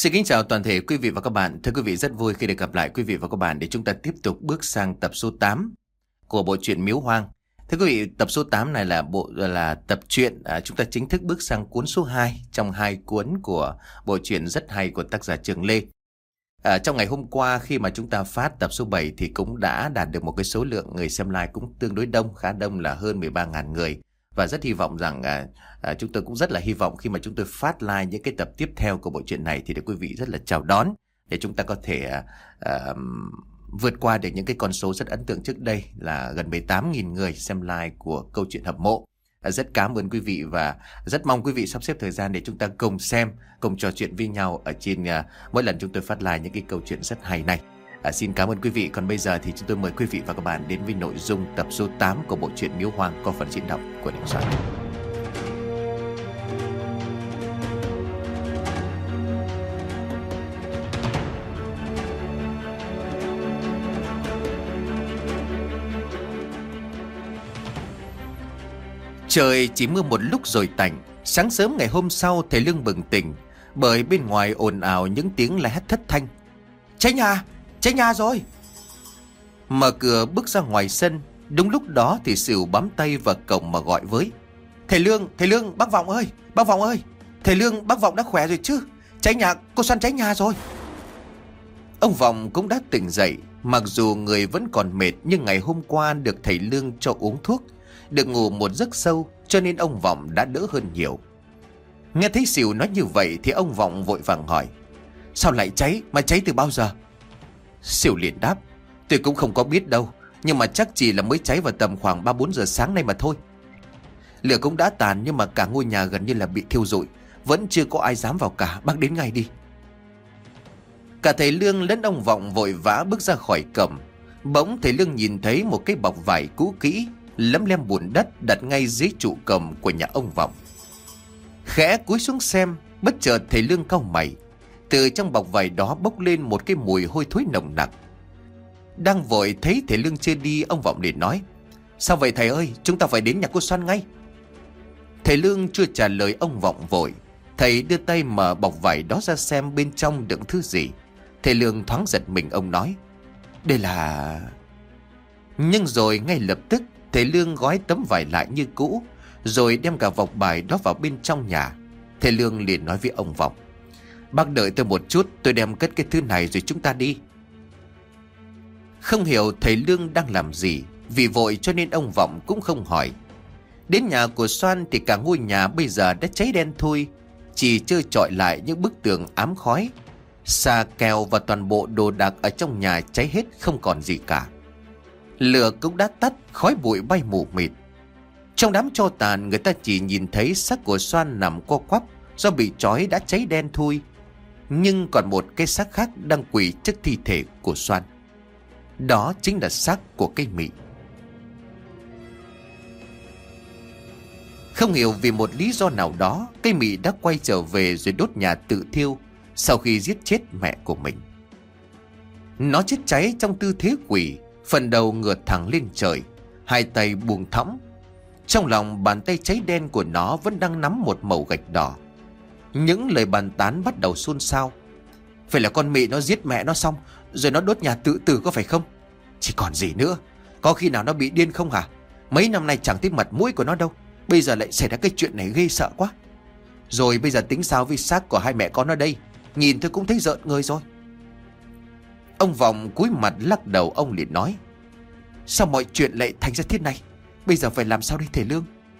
Xin kính chào toàn thể quý vị và các bạn. Thưa quý vị, rất vui khi được gặp lại quý vị và các bạn để chúng ta tiếp tục bước sang tập số 8 của bộ truyện Miếu Hoang. Thưa quý vị, tập số 8 này là tập truyện chúng ta chính thức bước sang cuốn số 2 trong 2 cuốn của bộ truyện rất hay của tác giả Trường Lê. Trong ngày hôm qua khi mà chúng ta phát tập số 7 thì cũng đã đạt được một cái số lượng người xem like cũng tương đối đông, khá đông là hơn 13.000 người. Và rất hy vọng rằng chúng tôi cũng rất là hy vọng khi mà chúng tôi phát like những cái tập tiếp theo của bộ truyện này thì được quý vị rất là chào đón để chúng ta có thể vượt qua được những cái con số rất ấn tượng trước đây là gần 18.000 người xem like của câu chuyện Hầm Mộ. Rất cảm ơn quý vị và rất mong quý vị sắp xếp thời gian để chúng ta cùng xem, cùng trò chuyện với nhau ở trên mỗi lần chúng tôi phát like những cái câu chuyện rất hay này. Xin cảm ơn quý vị. Còn bây giờ thì chúng tôi mời quý vị và các bạn đến với nội dung tập số 8 của bộ truyện Miếu Hoang có phần diễn đọc của Đình Soạn. Trời chỉ mưa một lúc rồi tạnh. Sáng sớm ngày hôm sau thầy Lương bừng tỉnh bởi bên ngoài ồn ào những tiếng la hét thất thanh. Cháy nhà rồi. Mở cửa bước ra ngoài sân. Đúng lúc đó thì Sửu bám tay vào cổng mà gọi với. Thầy Lương, bác Vọng ơi. Thầy Lương, bác Vọng đã khỏe rồi chứ? Cháy nhà, cô Xoan cháy nhà rồi. Ông Vọng cũng đã tỉnh dậy. Mặc dù người vẫn còn mệt nhưng ngày hôm qua được thầy Lương cho uống thuốc, được ngủ một giấc sâu, cho nên ông Vọng đã đỡ hơn nhiều. Nghe thấy Sửu nói như vậy thì ông Vọng vội vàng hỏi. Sao lại cháy, mà cháy từ bao giờ? Sửu liền đáp. Tôi cũng không có biết đâu, nhưng mà chắc chỉ là mới cháy vào tầm khoảng 3-4 giờ sáng nay mà thôi. Lửa cũng đã tàn nhưng mà cả ngôi nhà gần như là bị thiêu rụi, vẫn chưa có ai dám vào cả, bác đến ngay đi. Cả thầy Lương lẫn ông Vọng vội vã bước ra khỏi cổng. Bỗng thầy Lương nhìn thấy một cái bọc vải cũ kỹ lấm lem bùn đất đặt ngay dưới trụ cổng của nhà ông Vọng. Khẽ cúi xuống xem, bất chợt thầy Lương cau mày. Từ trong bọc vải đó bốc lên một cái mùi hôi thối nồng nặc. Đang vội thấy thầy Lương chưa đi, ông Vọng liền nói. Sao vậy thầy ơi, chúng ta phải đến nhà cô Xoan ngay. Thầy Lương chưa trả lời ông Vọng vội. Thầy đưa tay mở bọc vải đó ra xem bên trong đựng thứ gì. Thầy Lương thoáng giật mình, ông nói. Đây là... Nhưng rồi ngay lập tức thầy Lương gói tấm vải lại như cũ, rồi đem cả bọc vải đó vào bên trong nhà. Thầy Lương liền nói với ông Vọng. Bác đợi tôi một chút, tôi đem cất cái thứ này rồi chúng ta đi. Không hiểu thầy Lương đang làm gì, vì vội cho nên ông Vọng cũng không hỏi. Đến nhà của Xoan thì cả ngôi nhà bây giờ đã cháy đen thui, chỉ trơ trọi lại những bức tường ám khói. Xà kèo và toàn bộ đồ đạc ở trong nhà cháy hết, không còn gì cả. Lửa cũng đã tắt, khói bụi bay mù mịt. Trong đám tro tàn, người ta chỉ nhìn thấy xác của Xoan nằm co quắp do bị trói đã cháy đen thui. Nhưng còn một cái xác khác đang quỳ trước thi thể của Xoan. Đó chính là xác của cây mị. Không hiểu vì một lý do nào đó, cây mị đã quay trở về rồi đốt nhà tự thiêu sau khi giết chết mẹ của mình. Nó chết cháy trong tư thế quỳ, phần đầu ngửa thẳng lên trời, hai tay buông thõng. Trong lòng bàn tay cháy đen của nó vẫn đang nắm một mẩu gạch đỏ. Những lời bàn tán bắt đầu xôn xao. Phải là con mị nó giết mẹ nó xong rồi nó đốt nhà tự tử có phải không? Chỉ còn gì nữa. Có khi nào nó bị điên không hả? Mấy năm nay chẳng thấy mặt mũi của nó đâu, bây giờ lại xảy ra cái chuyện này ghê sợ quá. Rồi bây giờ tính sao với xác của hai mẹ con nó đây? Nhìn tôi cũng thấy rợn người rồi. Ông Vọng cúi mặt lắc đầu, ông liền nói. Sao mọi chuyện lại thành ra thế này? Bây giờ phải làm sao đây thầy Lương?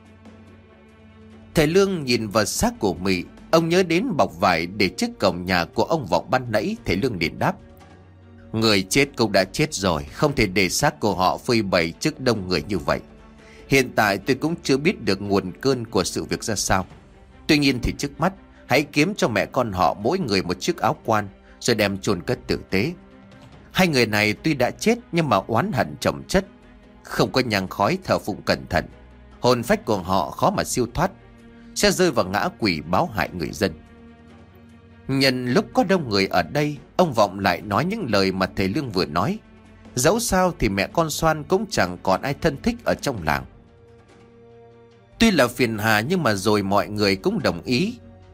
Thầy Lương nhìn vào xác của mị. Ông nhớ đến bọc vải để trước cổng nhà của ông Vọng ban nãy. Thầy Lương liền đáp. Người chết cũng đã chết rồi, không thể để xác của họ phơi bày trước đông người như vậy. Hiện tại tôi cũng chưa biết được nguồn cơn của sự việc ra sao. Tuy nhiên thì trước mắt hãy kiếm cho mẹ con họ mỗi người một chiếc áo quan, rồi đem chôn cất tử tế. Hai người này tuy đã chết nhưng mà oán hận chồng chất, không có nhang khói thờ phụng cẩn thận, hồn phách của họ khó mà siêu thoát, sẽ rơi vào ngã quỷ báo hại người dân. Nhân lúc có đông người ở đây, ông Vọng lại nói những lời mà thầy Lương vừa nói. Dẫu sao thì mẹ con Xoan cũng chẳng còn ai thân thích ở trong làng. Tuy là phiền hà nhưng mà rồi mọi người cũng đồng ý.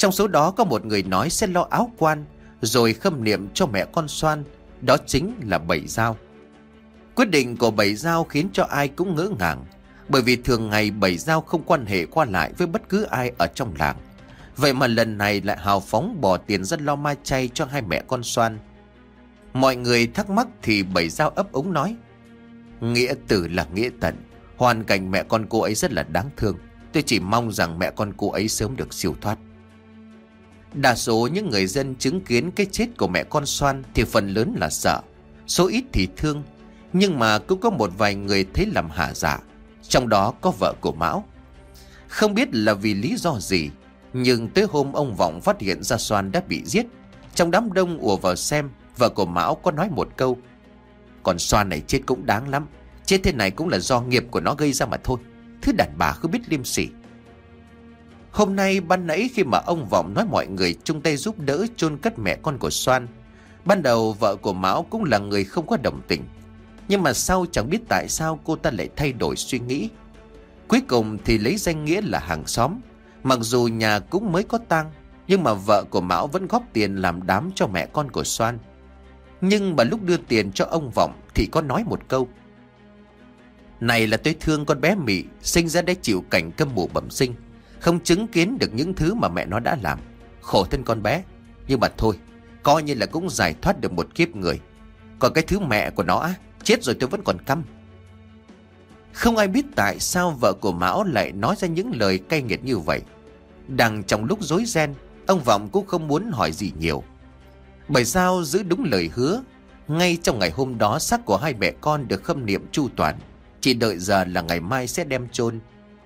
Trong số đó có một người nói sẽ lo áo quan rồi khâm niệm cho mẹ con Xoan, đó chính là Bảy Dao. Quyết định của Bảy Dao khiến cho ai cũng ngỡ ngàng, bởi vì thường ngày Bảy Dao không quan hệ qua lại với bất cứ ai ở trong làng. Vậy mà lần này lại hào phóng bỏ tiền ra lo ma chay cho hai mẹ con Xoan. Mọi người thắc mắc thì Bảy Dao ấp úng nói: nghĩa tử là nghĩa tận, hoàn cảnh mẹ con cô ấy rất là đáng thương. Tôi chỉ mong rằng mẹ con cô ấy sớm được siêu thoát. Đa số những người dân chứng kiến cái chết của mẹ con Xoan thì phần lớn là sợ, số ít thì thương. Nhưng mà cũng có một vài người thấy làm hả dạ, trong đó có vợ của Mão. Không biết là vì lý do gì, nhưng tới hôm ông Vọng phát hiện ra Xoan đã bị giết, trong đám đông ùa vào xem, vợ của Mão có nói một câu: còn Xoan này chết cũng đáng lắm, chết thế này cũng là do nghiệp của nó gây ra mà thôi, thứ đàn bà không biết liêm sỉ. Hôm nay ban nãy khi mà ông Vọng nói mọi người chung tay giúp đỡ chôn cất mẹ con của Xoan, ban đầu vợ của Mão cũng là người không có đồng tình. Nhưng mà sau chẳng biết tại sao cô ta lại thay đổi suy nghĩ. Cuối cùng thì lấy danh nghĩa là hàng xóm, mặc dù nhà cũng mới có tang, nhưng mà vợ của Mão vẫn góp tiền làm đám cho mẹ con của Xoan. Nhưng mà lúc đưa tiền cho ông Vọng thì có nói một câu: này là tôi thương con bé Mị, sinh ra để chịu cảnh câm mù bẩm sinh, không chứng kiến được những thứ mà mẹ nó đã làm. Khổ thân con bé, nhưng mà thôi, coi như là cũng giải thoát được một kiếp người. Còn cái thứ mẹ của nó á, chết rồi tôi vẫn còn căm. Không ai biết tại sao vợ của Mão lại nói ra những lời cay nghiệt như vậy. Đang trong lúc rối ren, ông Vọng cũng không muốn hỏi gì nhiều. Bảy Dao giữ đúng lời hứa. Ngay trong ngày hôm đó, xác của hai mẹ con được khâm niệm chu toàn, chỉ đợi giờ là ngày mai sẽ đem chôn.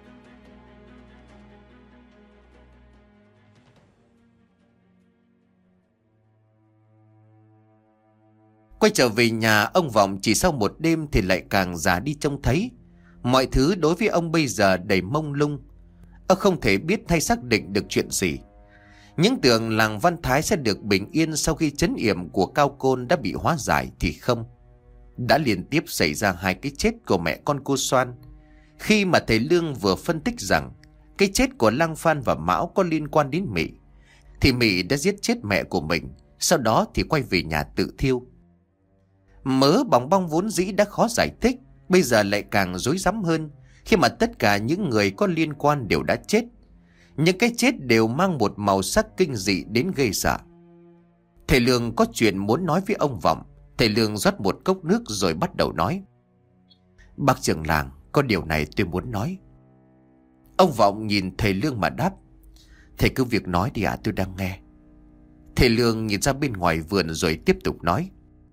Quay trở về nhà, ông Vọng chỉ sau một đêm thì lại càng già đi trông thấy. Mọi thứ đối với ông bây giờ đầy mông lung. Ông không thể biết hay xác định được chuyện gì. Những tưởng làng Văn Thái sẽ được bình yên sau khi trấn yểm của Cao Côn đã bị hóa giải thì không. Đã liên tiếp xảy ra hai cái chết của mẹ con cô Xoan. Khi mà thầy Lương vừa phân tích rằng cái chết của Lang Phan và Mão có liên quan đến Mị, thì Mị đã giết chết mẹ của mình, sau đó thì quay về nhà tự thiêu. Mớ bòng bong vốn dĩ đã khó giải thích, bây giờ lại càng rối rắm hơn khi mà tất cả những người có liên quan đều đã chết. Những cái chết đều mang một màu sắc kinh dị đến gây sợ. Thầy Lương có chuyện muốn nói với ông Vọng. Thầy Lương rót một cốc nước rồi bắt đầu nói: bác trưởng làng, có điều này tôi muốn nói. Ông Vọng nhìn thầy Lương mà đáp: thầy cứ việc nói đi ạ, tôi đang nghe. Thầy Lương nhìn ra bên ngoài vườn rồi tiếp tục nói: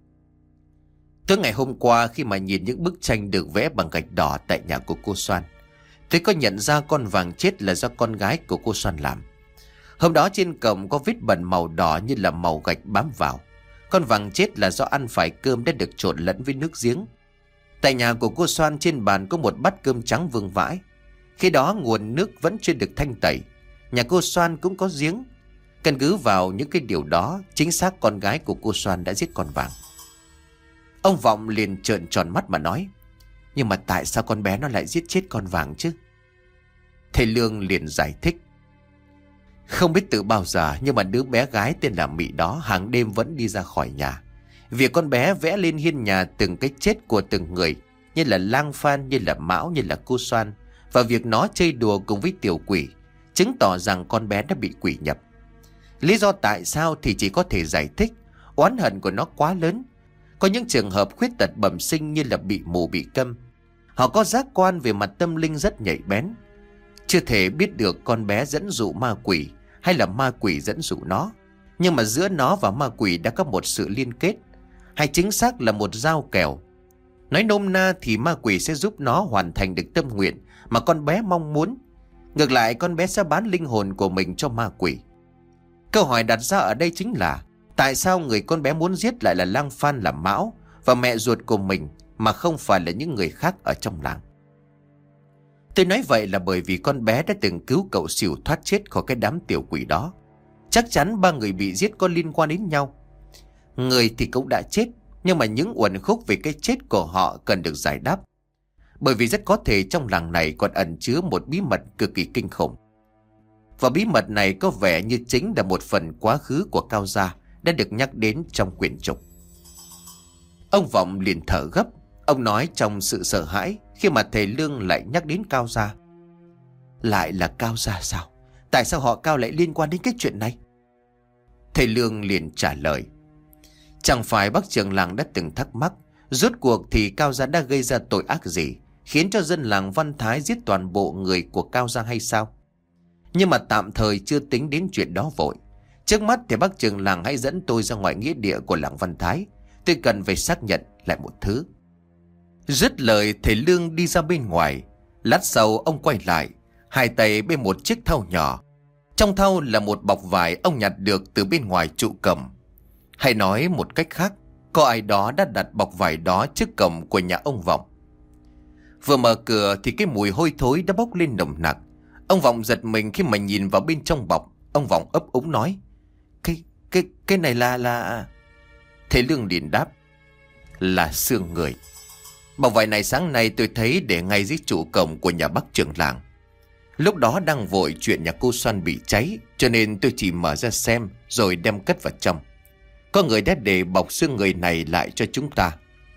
tối ngày hôm qua khi mà nhìn những bức tranh được vẽ bằng gạch đỏ tại nhà của cô Xoan, tôi có nhận ra con vàng chết là do con gái của cô Xoan làm. Hôm đó trên cổng có vết bẩn màu đỏ như là màu gạch bám vào. Con vàng chết là do ăn phải cơm đã được trộn lẫn với nước giếng. Tại nhà của cô Xoan trên bàn có một bát cơm trắng vương vãi. Khi đó nguồn nước vẫn chưa được thanh tẩy. Nhà cô Xoan cũng có giếng. Căn cứ vào những cái điều đó, chính xác con gái của cô Xoan đã giết con vàng. Ông Vọng liền trợn tròn mắt mà nói: nhưng mà tại sao con bé nó lại giết chết con vàng chứ? Thầy Lương liền giải thích: không biết từ bao giờ nhưng mà đứa bé gái tên là Mị đó hàng đêm vẫn đi ra khỏi nhà. Việc con bé vẽ lên hiên nhà từng cái chết của từng người, như là Lang Phan, như là Mão, như là cô Xoan, và việc nó chơi đùa cùng với tiểu quỷ, chứng tỏ rằng con bé đã bị quỷ nhập. Lý do tại sao thì chỉ có thể giải thích oán hận của nó quá lớn. Có những trường hợp khuyết tật bẩm sinh như là bị mù, bị câm. Họ có giác quan về mặt tâm linh rất nhạy bén. Chưa thể biết được con bé dẫn dụ ma quỷ hay là ma quỷ dẫn dụ nó. Nhưng mà giữa nó và ma quỷ đã có một sự liên kết, hay chính xác là một giao kèo. Nói nôm na thì ma quỷ sẽ giúp nó hoàn thành được tâm nguyện mà con bé mong muốn. Ngược lại, con bé sẽ bán linh hồn của mình cho ma quỷ. Câu hỏi đặt ra ở đây chính là tại sao người con bé muốn giết lại là Lang Phan, là Mão và mẹ ruột của mình, mà không phải là những người khác ở trong làng. Tôi nói vậy là bởi vì con bé đã từng cứu cậu xỉu thoát chết khỏi cái đám tiểu quỷ đó. Chắc chắn ba người bị giết có liên quan đến nhau. Người thì cũng đã chết, nhưng mà những uẩn khúc về cái chết của họ cần được giải đáp. Bởi vì rất có thể trong làng này còn ẩn chứa một bí mật cực kỳ kinh khủng. Và bí mật này có vẻ như chính là một phần quá khứ của Cao gia đã được nhắc đến trong quyển trục. Ông Vọng liền thở gấp. Ông nói trong sự sợ hãi khi mà thầy Lương lại nhắc đến Cao gia. Lại là Cao gia sao? Tại sao họ Cao lại liên quan đến cái chuyện này? Thầy Lương liền trả lời. Chẳng phải bác trưởng làng đã từng thắc mắc, rốt cuộc thì Cao gia đã gây ra tội ác gì khiến cho dân làng Văn Thái giết toàn bộ người của Cao gia hay sao? Nhưng mà tạm thời chưa tính đến chuyện đó vội. Trước mắt thì bác trưởng làng hãy dẫn tôi ra ngoài nghĩa địa của làng Văn Thái. Tôi cần phải xác nhận lại một thứ. Dứt lời, thầy Lương đi ra bên ngoài. Lát sau ông quay lại, hai tay bên một chiếc thau nhỏ. Trong thau là một bọc vải ông nhặt được từ bên ngoài trụ cổng. Hay nói một cách khác, có ai đó đã đặt bọc vải đó trước cổng của nhà ông Vọng. Vừa mở cửa thì cái mùi hôi thối đã bốc lên nồng nặc. Ông Vọng giật mình khi mà nhìn vào bên trong bọc. Ông Vọng ấp úng nói. Cái này là... Thầy Lương liền đáp. Là xương người. Bọc vải này sáng nay tôi thấy để ngay dưới trụ cổng của nhà bác trưởng làng. Lúc đó đang vội chuyện nhà cô Xoan bị cháy, cho nên tôi chỉ mở ra xem rồi đem cất vào trong. Có người đã để bọc xương người này lại cho chúng ta.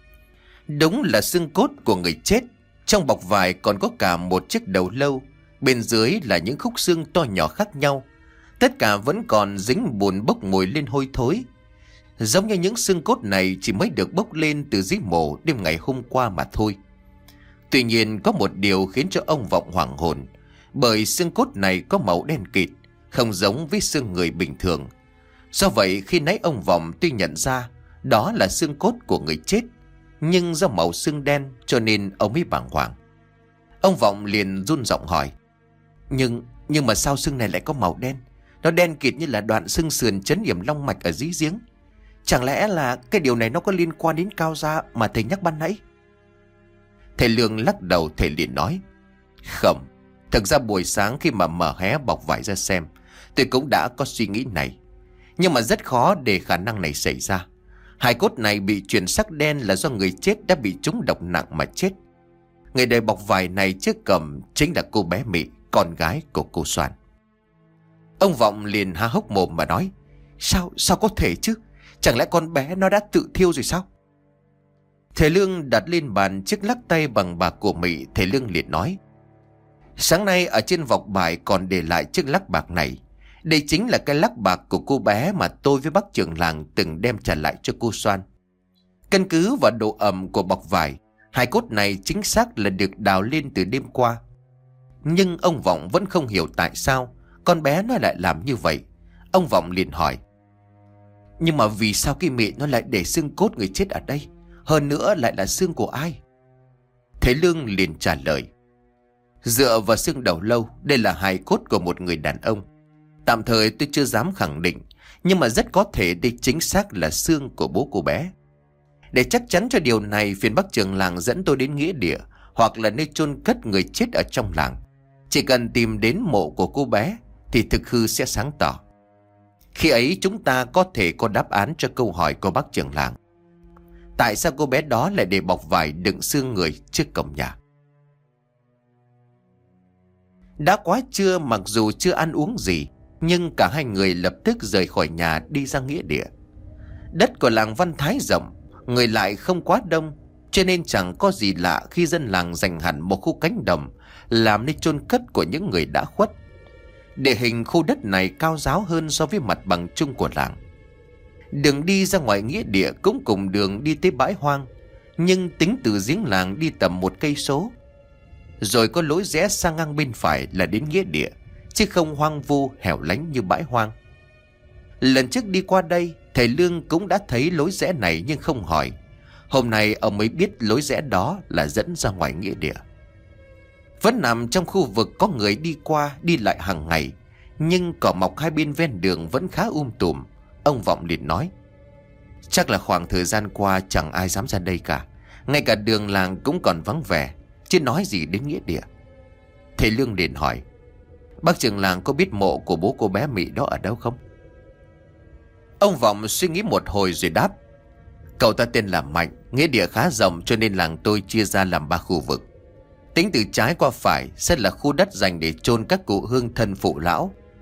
Đúng là xương cốt của người chết. Trong bọc vải còn có cả một chiếc đầu lâu. Bên dưới là những khúc xương to nhỏ khác nhau. Tất cả vẫn còn dính bùn bốc mùi lên hôi thối. Giống như những xương cốt này chỉ mới được bốc lên từ dưới mộ đêm ngày hôm qua mà thôi. Tuy nhiên có một điều khiến cho ông Vọng hoảng hồn. Bởi xương cốt này có màu đen kịt, không giống với xương người bình thường. Do vậy khi nãy ông Vọng tuy nhận ra đó là xương cốt của người chết, nhưng do màu xương đen cho nên ông mới bàng hoàng. Ông Vọng liền run giọng hỏi. Nhưng mà sao xương này lại có màu đen? Nó đen kịt như là đoạn xương sườn chấn yểm long mạch ở dưới giếng. Chẳng lẽ là cái điều này nó có liên quan đến Cao gia mà thầy nhắc ban nãy? Thầy Lương lắc đầu. Thầy liền nói. Không, thực ra buổi sáng khi mà mở hé bọc vải ra xem, tôi cũng đã có suy nghĩ này. Nhưng mà rất khó để khả năng này xảy ra. Hài cốt này bị chuyển sắc đen là do người chết đã bị trúng độc nặng mà chết. Người để bọc vải này trước cổng chính là cô bé Mị, con gái của cô Xoan. Ông Vọng liền há hốc mồm mà nói. Sao có thể chứ? Chẳng lẽ con bé nó đã tự thiêu rồi sao? Thầy Lương đặt lên bàn chiếc lắc tay bằng bạc của Mị. Thầy Lương liền nói. Sáng nay ở trên vọc bài còn để lại chiếc lắc bạc này. Đây chính là cái lắc bạc của cô bé mà tôi với bác trưởng làng từng đem trả lại cho cô Xoan. Căn cứ vào độ ẩm của bọc vải, hài cốt này chính xác là được đào lên từ đêm qua. Nhưng ông Vọng vẫn không hiểu tại sao con bé nó lại làm như vậy. Ông Vọng liền hỏi. Nhưng mà vì sao cái Mị nó lại để xương cốt người chết ở đây? Hơn nữa lại là xương của ai? Thầy Lương liền trả lời. Dựa vào xương đầu lâu, đây là hài cốt của một người đàn ông. Tạm thời tôi chưa dám khẳng định, nhưng mà rất có thể đây chính xác là xương của bố cô bé. Để chắc chắn cho điều này, phiền bác trưởng làng dẫn tôi đến nghĩa địa hoặc là nơi chôn cất người chết ở trong làng. Chỉ cần tìm đến mộ của cô bé thì thực hư sẽ sáng tỏ. Khi ấy chúng ta có thể có đáp án cho câu hỏi của bác trưởng làng. Tại sao cô bé đó lại để bọc vải đựng xương người trước cổng nhà? Đã quá trưa, mặc dù chưa ăn uống gì, nhưng cả hai người lập tức rời khỏi nhà đi ra nghĩa địa. Đất của làng Văn Thái rộng, người lại không quá đông, cho nên chẳng có gì lạ khi dân làng dành hẳn một khu cánh đồng làm nơi chôn cất của những người đã khuất. Địa hình khu đất này cao ráo hơn so với mặt bằng chung của làng. Đường đi ra ngoài nghĩa địa cũng cùng đường đi tới bãi hoang, nhưng tính từ giếng làng đi tầm 1 cây số. Rồi có lối rẽ sang ngang bên phải là đến nghĩa địa, chứ không hoang vu hẻo lánh như bãi hoang. Lần trước đi qua đây, thầy Lương cũng đã thấy lối rẽ này nhưng không hỏi. Hôm nay ông mới biết lối rẽ đó là dẫn ra ngoài nghĩa địa. Vẫn nằm trong khu vực có người đi qua đi lại hàng ngày, nhưng cỏ mọc hai bên ven đường vẫn khá tùm. Ông Vọng liền nói. Chắc là khoảng thời gian qua chẳng ai dám ra đây cả. Ngay cả đường làng cũng còn vắng vẻ, chứ nói gì đến nghĩa địa. Thầy Lương liền hỏi. Bác trưởng làng có biết mộ của bố cô bé Mị đó ở đâu không? Ông Vọng suy nghĩ một hồi rồi đáp. Cậu ta tên là Mạnh, nghĩa địa khá rộng cho nên làng tôi chia ra làm 3 khu vực. Tính từ trái qua phải sẽ là khu đất dành để chôn các cụ hương thân phụ lão,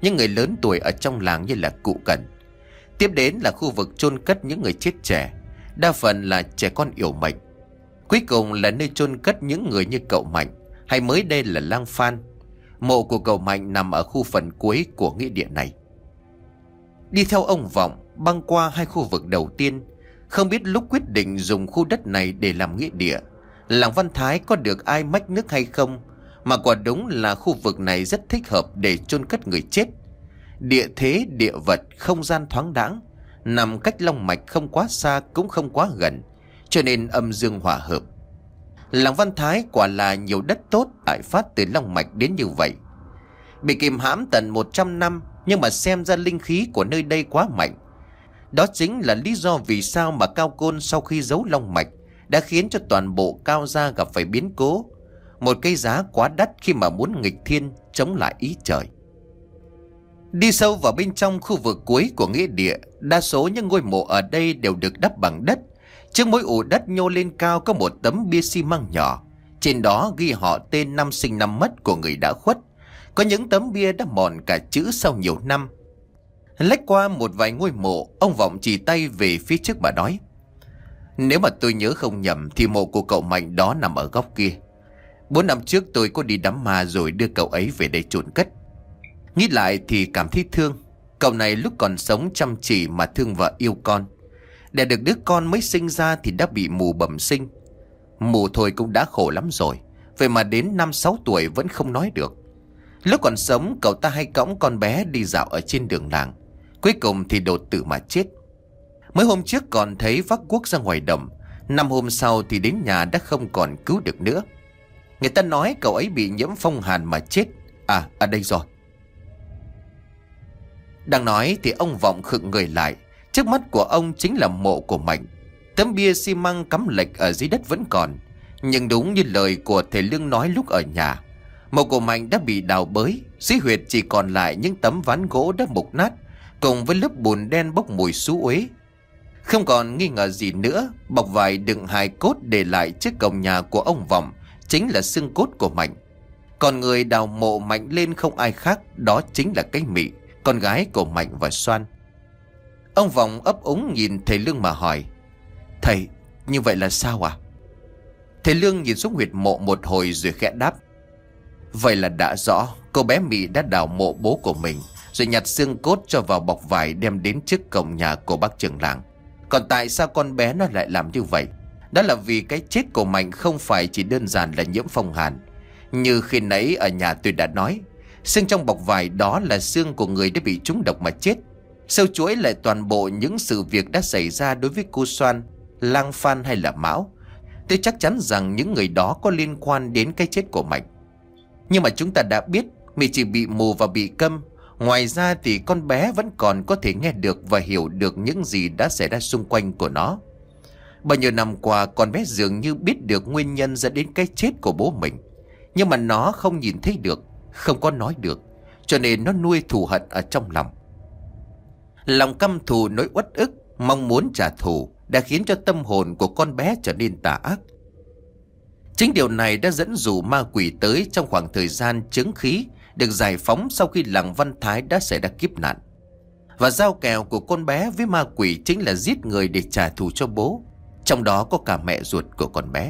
những người lớn tuổi ở trong làng như là cụ Cần. Tiếp đến là khu vực chôn cất những người chết trẻ, đa phần là trẻ con yểu mệnh. Cuối cùng là nơi chôn cất những người như cậu Mạnh, hay mới đây là Lang Phan. Mộ của cậu Mạnh nằm ở khu phần cuối của nghĩa địa này. Đi theo ông Vọng băng qua hai khu vực đầu tiên, không biết lúc quyết định dùng khu đất này để làm nghĩa địa, làng Văn Thái có được ai mách nước hay không, mà quả đúng là khu vực này rất thích hợp để chôn cất người chết. Địa thế, địa vật, không gian thoáng đãng, nằm cách long mạch không quá xa cũng không quá gần, cho nên âm dương hòa hợp. Làng Văn Thái quả là nhiều đất tốt tại phát từ long mạch đến như vậy. Bị kìm hãm tận 100 năm, nhưng mà xem ra linh khí của nơi đây quá mạnh. Đó chính là lý do vì sao mà Cao Côn sau khi giấu long mạch đã khiến cho toàn bộ Cao gia gặp phải biến cố, một cái giá quá đắt khi mà muốn nghịch thiên chống lại ý trời. Đi sâu vào bên trong khu vực cuối của nghĩa địa, đa số những ngôi mộ ở đây đều được đắp bằng đất. Trước mỗi ụ đất nhô lên cao có một tấm bia xi măng nhỏ, trên đó ghi họ tên, năm sinh năm mất của người đã khuất. Có những tấm bia đã mòn cả chữ sau nhiều năm. Lách qua một vài ngôi mộ, ông Vọng chỉ tay về phía trước mà nói: "Nếu mà tôi nhớ không nhầm thì mộ của cậu Mạnh đó nằm ở góc kia. 4 năm trước tôi có đi đám ma rồi đưa cậu ấy về đây chôn cất. Nghĩ lại thì cảm thấy thương. Cậu này lúc còn sống chăm chỉ mà thương vợ yêu con. Đẻ được đứa con mới sinh ra thì đã bị mù bẩm sinh. Mù thôi cũng đã khổ lắm rồi, vậy mà đến 5-6 tuổi vẫn không nói được. Lúc còn sống cậu ta hay cõng con bé đi dạo ở trên đường làng, cuối cùng thì đột tử mà chết. Mới hôm trước còn thấy vác cuốc ra ngoài đồng, 5 hôm sau thì đến nhà đã không còn cứu được nữa. Người ta nói cậu ấy bị nhiễm phong hàn mà chết. À, ở đây rồi." Đang nói thì ông Vọng khựng người lại. Trước mắt của ông chính là mộ của Mạnh. Tấm bia xi măng cắm lệch ở dưới đất vẫn còn, nhưng đúng như lời của thầy Lương nói lúc ở nhà, mộ của Mạnh đã bị đào bới, dưới huyệt chỉ còn lại những tấm ván gỗ đã mục nát cùng với lớp bùn đen bốc mùi xú uế. Không còn nghi ngờ gì nữa, bọc vải đựng hài cốt để lại trước cổng nhà của ông Vọng chính là xương cốt của Mạnh. Còn người đào mộ Mạnh lên không ai khác, đó chính là cái Mị, con gái của Mạnh và Xoan. Ông Vọng ấp úng nhìn thầy Lương mà hỏi: "Thầy, như vậy là sao à?" Thầy Lương nhìn xuống huyệt mộ một hồi rồi khẽ đáp: "Vậy là đã rõ, cô bé Mị đã đào mộ bố của mình, rồi nhặt xương cốt cho vào bọc vải đem đến trước cổng nhà của bác trưởng làng. Còn tại sao con bé nó lại làm như vậy? Đó là vì cái chết của Mạnh không phải chỉ đơn giản là nhiễm phong hàn. Như khi nãy ở nhà tôi đã nói, xương trong bọc vải đó là xương của người đã bị trúng độc mà chết. Sâu chuỗi lại toàn bộ những sự việc đã xảy ra đối với cô Xoan, Lang Phan hay là Mão. Tôi chắc chắn rằng những người đó có liên quan đến cái chết của Mạnh. Nhưng mà chúng ta đã biết Mị chỉ bị mù và bị câm. Ngoài ra thì con bé vẫn còn có thể nghe được và hiểu được những gì đã xảy ra xung quanh của nó. Bao nhiêu năm qua con bé dường như biết được nguyên nhân dẫn đến cái chết của bố mình, nhưng mà nó không nhìn thấy được, không có nói được, cho nên nó nuôi thù hận ở trong lòng. Lòng căm thù, nỗi uất ức, mong muốn trả thù đã khiến cho tâm hồn của con bé trở nên tà ác. Chính điều này đã dẫn dụ ma quỷ tới trong khoảng thời gian chứng khí được giải phóng sau khi làng Văn Thái đã xảy ra kiếp nạn. Và giao kèo của con bé với ma quỷ chính là giết người để trả thù cho bố, trong đó có cả mẹ ruột của con bé.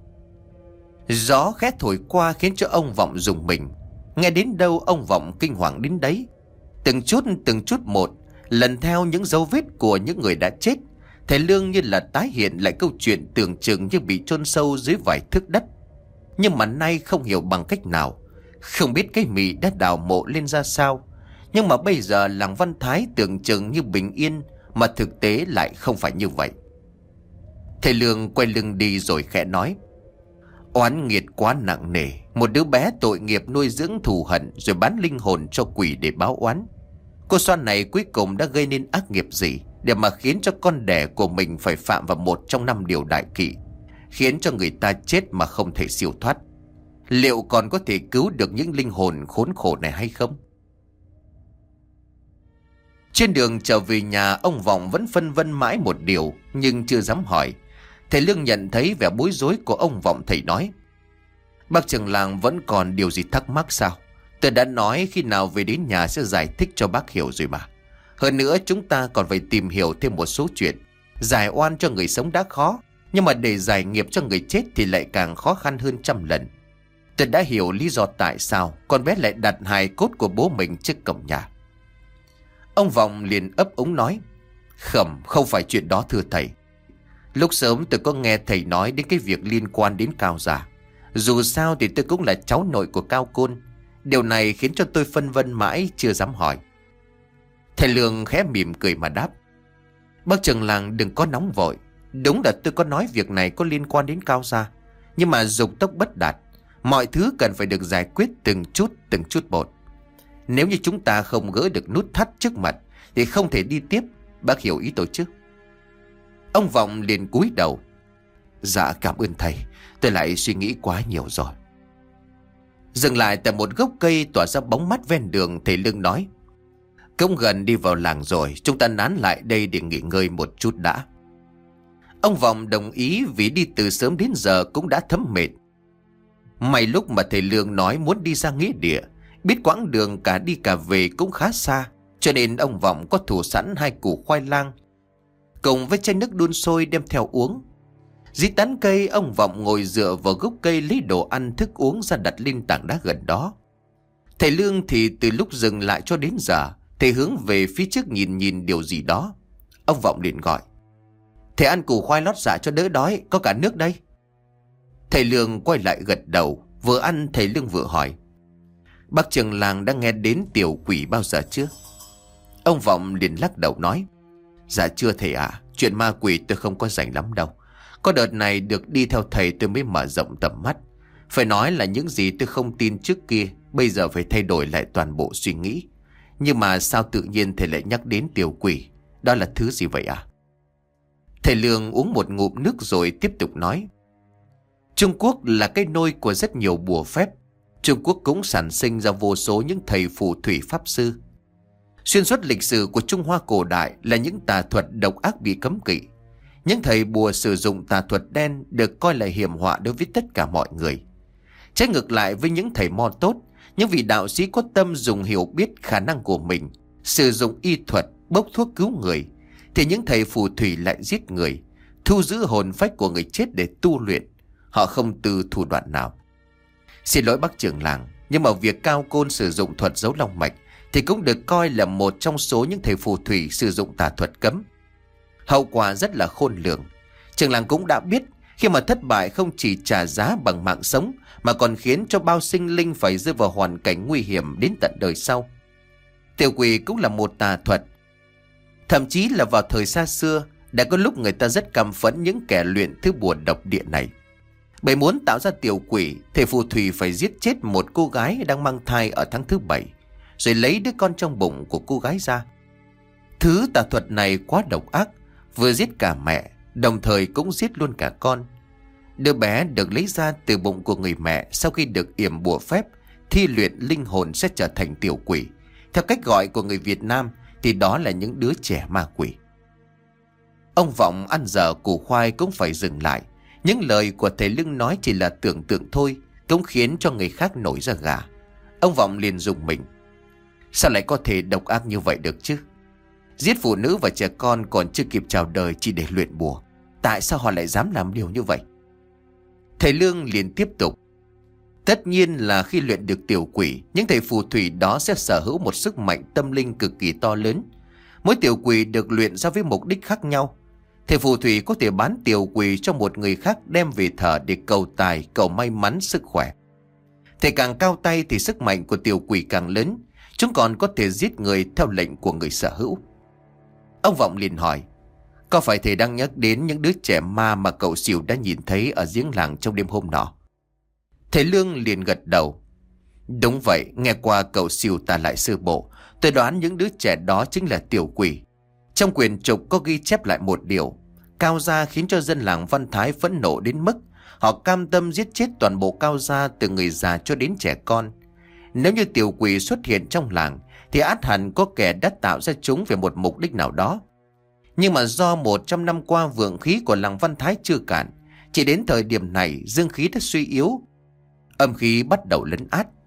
Gió khẽ thổi qua khiến cho ông Vọng rùng mình. Nghe đến đâu ông Vọng kinh hoàng đến đấy. Từng chút một, lần theo những dấu vết của những người đã chết, thầy Lương như là tái hiện lại câu chuyện tưởng chừng như bị chôn sâu dưới vài thước đất. Nhưng mà nay không hiểu bằng cách nào, không biết cái Mị đã đào mộ lên ra sao, nhưng mà bây giờ làng Văn Thái tưởng chừng như bình yên, mà thực tế lại không phải như vậy. Thầy Lương quay lưng đi rồi khẽ nói: "Oán nghiệt quá nặng nề, một đứa bé tội nghiệp nuôi dưỡng thù hận rồi bán linh hồn cho quỷ để báo oán. Cô Xoan này cuối cùng đã gây nên ác nghiệp gì để mà khiến cho con đẻ của mình phải phạm vào một trong 5 điều đại kỵ, khiến cho người ta chết mà không thể siêu thoát? Liệu còn có thể cứu được những linh hồn khốn khổ này hay không?" Trên đường trở về nhà, ông Vọng vẫn phân vân mãi một điều nhưng chưa dám hỏi. Thầy Lương nhận thấy vẻ bối rối của ông Vọng, thầy nói: "Bác trưởng làng vẫn còn điều gì thắc mắc sao? Tôi đã nói khi nào về đến nhà sẽ giải thích cho bác hiểu rồi mà. Hơn nữa chúng ta còn phải tìm hiểu thêm một số chuyện. Giải oan cho người sống đã khó, nhưng mà để giải nghiệp cho người chết thì lại càng khó khăn hơn trăm lần. Tôi đã hiểu lý do tại sao con bé lại đặt hài cốt của bố mình trước cổng nhà. Ông Vọng liền ấp úng nói: Không phải chuyện đó thưa thầy. Lúc sớm tôi có nghe thầy nói đến cái việc liên quan đến Cao gia. Dù sao thì tôi cũng là cháu nội của Cao Côn. Điều này khiến cho tôi phân vân mãi chưa dám hỏi. Thầy Lương khẽ mỉm cười mà đáp: Bác trưởng làng đừng có nóng vội. Đúng là tôi có nói việc này có liên quan đến Cao gia, nhưng mà dục tốc bất đạt. Mọi thứ cần phải được giải quyết từng chút một. Nếu như chúng ta không gỡ được nút thắt trước mặt thì không thể đi tiếp. Bác hiểu ý tôi chứ? Ông Vọng liền cúi đầu: Dạ cảm ơn thầy, tôi lại suy nghĩ quá nhiều rồi. Dừng lại tại một gốc cây tỏa ra bóng mát ven đường, thầy Lương nói: Cũng gần đi vào làng rồi, chúng ta nán lại đây để nghỉ ngơi một chút đã. Ông Vọng đồng ý vì đi từ sớm đến giờ cũng đã thấm mệt. May lúc mà thầy Lương nói muốn đi ra nghĩa địa, biết quãng đường cả đi cả về cũng khá xa, cho nên ông Vọng có thủ sẵn 2 củ khoai lang cùng với chai nước đun sôi đem theo uống. Dưới tán cây, ông Vọng ngồi dựa vào gốc cây lấy đồ ăn thức uống ra đặt lên tảng đá gần đó. Thầy Lương thì từ lúc dừng lại cho đến giờ, thầy hướng về phía trước nhìn điều gì đó. Ông Vọng liền gọi: Thầy ăn củ khoai lót dạ cho đỡ đói, có cả nước đây. Thầy Lương quay lại gật đầu. Vừa ăn thầy Lương vừa hỏi: Bác trưởng làng đã nghe đến tiểu quỷ bao giờ chưa? Ông Vọng liền lắc đầu nói: Dạ chưa thầy ạ, chuyện ma quỷ tôi không có rảnh lắm đâu. Có đợt này được đi theo thầy tôi mới mở rộng tầm mắt. Phải nói là những gì tôi không tin trước kia, bây giờ phải thay đổi lại toàn bộ suy nghĩ. Nhưng mà sao tự nhiên thầy lại nhắc đến tiểu quỷ? Đó là thứ gì vậy ạ? Thầy Lương uống một ngụm nước rồi tiếp tục nói: Trung Quốc là cái nôi của rất nhiều bùa phép. Trung Quốc cũng sản sinh ra vô số những thầy phù thủy pháp sư. Xuyên suốt lịch sử của Trung Hoa cổ đại là những tà thuật độc ác bị cấm kỵ. Những thầy bùa sử dụng tà thuật đen được coi là hiểm họa đối với tất cả mọi người. Trái ngược lại với những thầy mo tốt, những vị đạo sĩ có tâm dùng hiểu biết khả năng của mình, sử dụng y thuật bốc thuốc cứu người, thì những thầy phù thủy lại giết người, thu giữ hồn phách của người chết để tu luyện. Họ không từ thủ đoạn nào. Xin lỗi bác trưởng làng, nhưng mà việc Cao Côn sử dụng thuật giấu long mạch thì cũng được coi là một trong số những thầy phù thủy sử dụng tà thuật cấm. Hậu quả rất là khôn lường. Trưởng làng cũng đã biết, khi mà thất bại không chỉ trả giá bằng mạng sống, mà còn khiến cho bao sinh linh phải rơi vào hoàn cảnh nguy hiểm đến tận đời sau. Tiểu quỷ cũng là một tà thuật. Thậm chí là vào thời xa xưa, đã có lúc người ta rất căm phẫn những kẻ luyện thứ bùa độc địa này. Bởi muốn tạo ra tiểu quỷ, thầy phù thủy phải giết chết một cô gái đang mang thai ở tháng thứ 7, rồi lấy đứa con trong bụng của cô gái ra. Thứ tà thuật này quá độc ác, vừa giết cả mẹ, đồng thời cũng giết luôn cả con. Đứa bé được lấy ra từ bụng của người mẹ sau khi được yểm bùa phép, thi luyện linh hồn sẽ trở thành tiểu quỷ. Theo cách gọi của người Việt Nam thì đó là những đứa trẻ ma quỷ. Ông Vọng ăn dở củ khoai cũng phải dừng lại. Những lời của thầy Lương nói chỉ là tưởng tượng thôi, cũng khiến cho người khác nổi da gà. Ông Vọng liền rùng mình. Sao lại có thể độc ác như vậy được chứ? Giết phụ nữ và trẻ con còn chưa kịp chào đời chỉ để luyện bùa. Tại sao họ lại dám làm điều như vậy? Thầy Lương liền tiếp tục. Tất nhiên là khi luyện được tiểu quỷ, những thầy phù thủy đó sẽ sở hữu một sức mạnh tâm linh cực kỳ to lớn. Mỗi tiểu quỷ được luyện ra với mục đích khác nhau. Thầy phù thủy có thể bán tiểu quỷ cho một người khác đem về thờ để cầu tài, cầu may mắn, sức khỏe. Thầy càng cao tay thì sức mạnh của tiểu quỷ càng lớn. Chúng còn có thể giết người theo lệnh của người sở hữu. Ông Vọng liền hỏi, có phải thầy đang nhắc đến những đứa trẻ ma mà cậu Sỉu đã nhìn thấy ở giếng làng trong đêm hôm nọ? Thầy Lương liền gật đầu. Đúng vậy, nghe qua cậu Sỉu tả lại sơ bộ, tôi đoán những đứa trẻ đó chính là tiểu quỷ. Trong quyển trục có ghi chép lại một điều, Cao gia khiến cho dân làng Văn Thái phẫn nộ đến mức họ cam tâm giết chết toàn bộ Cao gia, từ người già cho đến trẻ con. Nếu như tiểu quỷ xuất hiện trong làng thì ắt hẳn có kẻ đã tạo ra chúng về một mục đích nào đó. Nhưng mà do 100 năm qua vượng khí của làng Văn Thái chưa cạn, chỉ đến thời điểm này dương khí đã suy yếu, âm khí bắt đầu lấn át.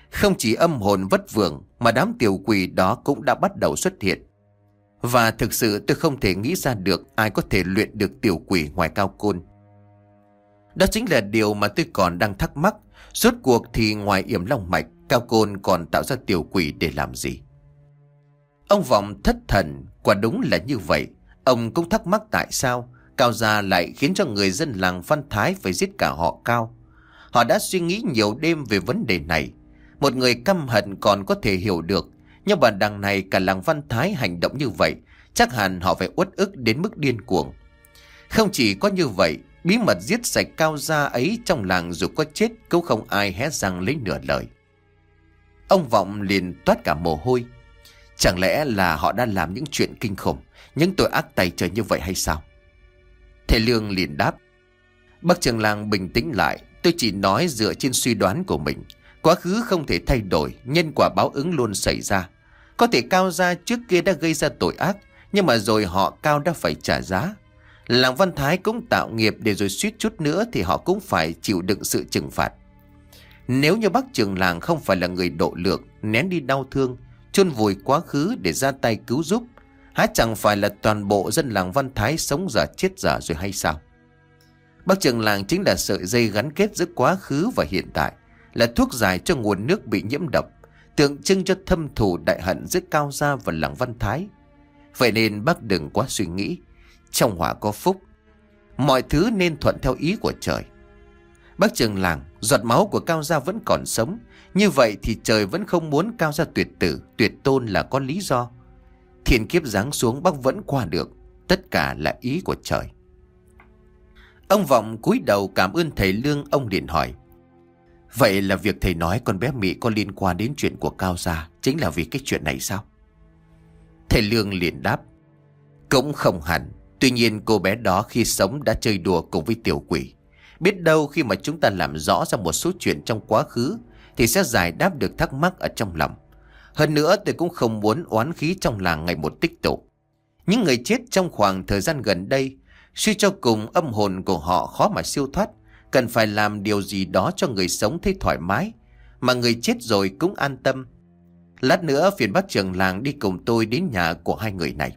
Không chỉ âm hồn vất vưởng mà đám tiểu quỷ đó cũng đã bắt đầu xuất hiện. Và thực sự tôi không thể nghĩ ra được ai có thể luyện được tiểu quỷ ngoài Cao Côn. Đó chính là điều mà tôi còn đang thắc mắc. Rốt cuộc thì ngoài yểm long mạch, Cao Côn còn tạo ra tiểu quỷ để làm gì? Ông Vọng thất thần. Quả đúng là như vậy. Ông cũng thắc mắc tại sao Cao gia lại khiến cho người dân làng Văn Thái phải giết cả họ Cao. Họ đã suy nghĩ nhiều đêm về vấn đề này. Một người căm hận còn có thể hiểu được, nhưng mà đằng này cả làng Văn Thái hành động như vậy, chắc hẳn họ phải uất ức đến mức điên cuồng. Không chỉ có như vậy, bí mật giết sạch Cao gia ấy trong làng dù có chết cũng không ai hé răng lấy nửa lời. Ông Vọng liền toát cả mồ hôi. Chẳng lẽ là họ đã làm những chuyện kinh khủng, những tội ác tày trời như vậy hay sao? Thầy Lương liền đáp: Bác trưởng làng bình tĩnh lại, tôi chỉ nói dựa trên suy đoán của mình. Quá khứ không thể thay đổi, nhân quả báo ứng luôn xảy ra. Có thể Cao gia trước kia đã gây ra tội ác, nhưng mà rồi họ Cao đã phải trả giá. Làng Văn Thái cũng tạo nghiệp để rồi suýt chút nữa thì họ cũng phải chịu đựng sự trừng phạt. Nếu như bác trưởng làng không phải là người độ lượng, nén đi đau thương, chôn vùi quá khứ để ra tay cứu giúp, há chẳng phải là toàn bộ dân làng Văn Thái sống dở chết dở rồi hay sao? Bác trưởng làng chính là sợi dây gắn kết giữa quá khứ và hiện tại, là thuốc giải cho nguồn nước bị nhiễm độc, tượng trưng cho thâm thù đại hận giữa Cao gia và làng Văn Thái. Vậy nên bác đừng quá suy nghĩ. Trong họa có phúc, mọi thứ nên thuận theo ý của trời. Bác trưởng làng, giọt máu của Cao gia vẫn còn sống, như vậy thì trời vẫn không muốn Cao gia tuyệt tử, tuyệt tôn là có lý do. Thiên kiếp giáng xuống bác vẫn qua được, tất cả là ý của trời. Ông Vọng cúi đầu cảm ơn thầy Lương. Ông liền hỏi: Vậy là việc thầy nói con bé Mỹ có liên quan đến chuyện của Cao gia chính là vì cái chuyện này sao? Thầy Lương liền đáp: Cũng không hẳn. Tuy nhiên cô bé đó khi sống đã chơi đùa cùng với tiểu quỷ. Biết đâu khi mà chúng ta làm rõ ra một số chuyện trong quá khứ thì sẽ giải đáp được thắc mắc ở trong lòng. Hơn nữa tôi cũng không muốn oán khí trong làng ngày một tích tụ. Những người chết trong khoảng thời gian gần đây, suy cho cùng âm hồn của họ khó mà siêu thoát. Cần phải làm điều gì đó cho người sống thấy thoải mái, mà người chết rồi cũng an tâm. Lát nữa phiền bác trưởng làng đi cùng tôi đến nhà của hai người này.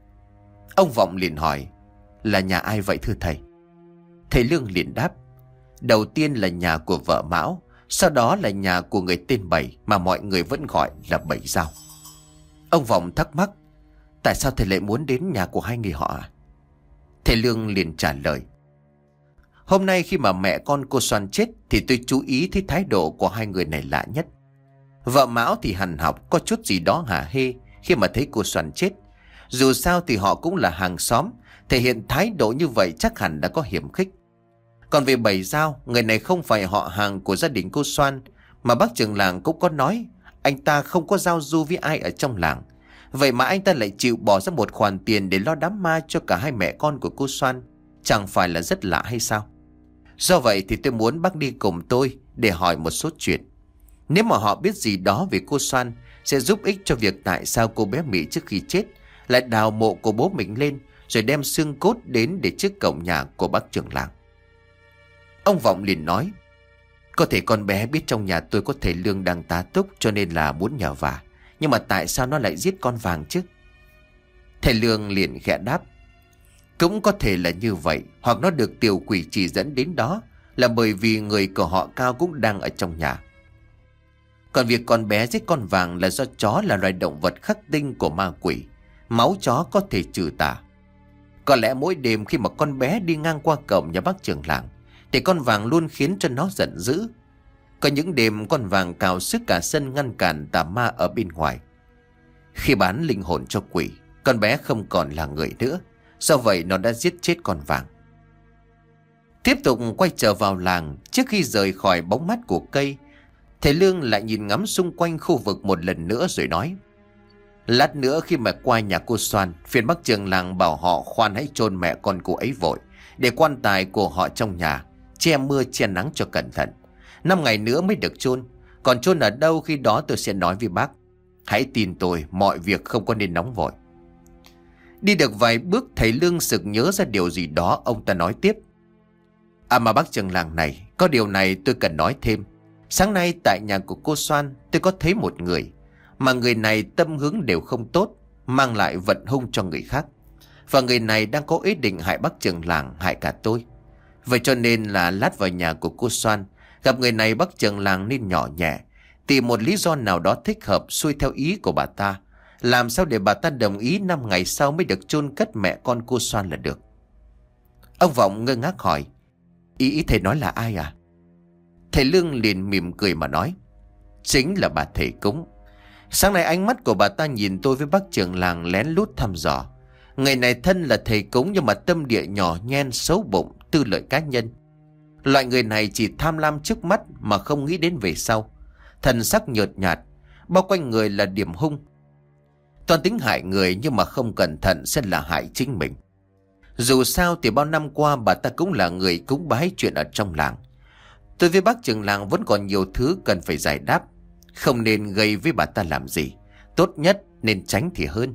Ông Vọng liền hỏi: Là nhà ai vậy thưa thầy? Thầy Lương liền đáp: Đầu tiên là nhà của vợ Mão, sau đó là nhà của người tên Bảy mà mọi người vẫn gọi là Bảy Dao. Ông Vọng thắc mắc: Tại sao thầy lại muốn đến nhà của hai người họ à? Thầy Lương liền trả lời: Hôm nay khi mà mẹ con cô Soan chết thì tôi chú ý thấy thái độ của hai người này lạ nhất. Vợ Mão thì hằn học, có chút gì đó hả hê khi mà thấy cô Soan chết. Dù sao thì họ cũng là hàng xóm, thể hiện thái độ như vậy chắc hẳn đã có hiểm khích. Còn về Bảy Dao, người này không phải họ hàng của gia đình cô Soan, mà bác trưởng làng cũng có nói anh ta không có giao du với ai ở trong làng. Vậy mà anh ta lại chịu bỏ ra một khoản tiền để lo đám ma cho cả hai mẹ con của cô Soan, chẳng phải là rất lạ hay sao? Do vậy thì tôi muốn bác đi cùng tôi để hỏi một số chuyện. Nếu mà họ biết gì đó về cô Soan, sẽ giúp ích cho việc tại sao cô bé Mỹ trước khi chết lại đào mộ của bố mình lên, rồi đem xương cốt đến để trước cổng nhà của bác trưởng làng. Ông Vọng liền nói: Có thể con bé biết trong nhà tôi có thầy Lương đang tá túc cho nên là muốn nhờ vả. Nhưng mà tại sao nó lại giết con vàng chứ? Thầy Lương liền khẽ đáp: Cũng có thể là như vậy, hoặc nó được tiểu quỷ chỉ dẫn đến đó là bởi vì người của họ Cao cũng đang ở trong nhà. Còn việc con bé giết con vàng là do chó là loài động vật khắc tinh của ma quỷ. Máu chó có thể trừ tà. Có lẽ mỗi đêm khi mà con bé đi ngang qua cổng nhà bác trưởng làng thì con vàng luôn khiến cho nó giận dữ. Có những đêm con vàng cào sức cả sân ngăn cản tà ma ở bên ngoài. Khi bán linh hồn cho quỷ, con bé không còn là người nữa. Do vậy nó đã giết chết con vàng. Tiếp tục quay trở vào làng. Trước khi rời khỏi bóng mát của cây, thầy Lương lại nhìn ngắm xung quanh khu vực một lần nữa rồi nói: Lát nữa khi mà qua nhà cô Soan, phiền bác trưởng làng bảo họ khoan hãy chôn mẹ con cô ấy vội, để quan tài của họ trong nhà, che mưa che nắng cho cẩn thận. 5 ngày nữa mới được chôn. Còn chôn ở đâu khi đó tôi sẽ nói với bác. Hãy tin tôi, mọi việc không có nên nóng vội. Đi được vài bước, thầy Lương sực nhớ ra điều gì đó. Ông ta nói tiếp: Mà bác trưởng làng này, có điều này tôi cần nói thêm. Sáng nay tại nhà của cô Soan tôi có thấy một người, mà người này tâm hướng đều không tốt, mang lại vận hung cho người khác. Và người này đang có ý định hại bác trưởng làng, hại cả tôi. Vậy cho nên là lát vào nhà của cô Soan, gặp người này bác trưởng làng nên nhỏ nhẹ, tìm một lý do nào đó thích hợp xuôi theo ý của bà ta. Làm sao để bà ta đồng ý 5 ngày sau mới được chôn cất mẹ con cô Soan là được. Ông Vọng ngơ ngác hỏi, ý thầy nói là ai à? Thầy Lương liền mỉm cười mà nói, chính là bà thầy cúng. Sáng nay ánh mắt của bà ta nhìn tôi với bác trưởng làng lén lút thăm dò. Người này thân là thầy cúng nhưng mà tâm địa nhỏ nhen, xấu bụng, tư lợi cá nhân. Loại người này chỉ tham lam trước mắt mà không nghĩ đến về sau. Thần sắc nhợt nhạt, bao quanh người là điểm hung. Toàn tính hại người nhưng mà không cẩn thận sẽ là hại chính mình. Dù sao thì bao năm qua bà ta cũng là người cúng bái chuyện ở trong làng. Tôi với bác trưởng làng vẫn còn nhiều thứ cần phải giải đáp. Không nên gây với bà ta làm gì. Tốt nhất nên tránh thì hơn.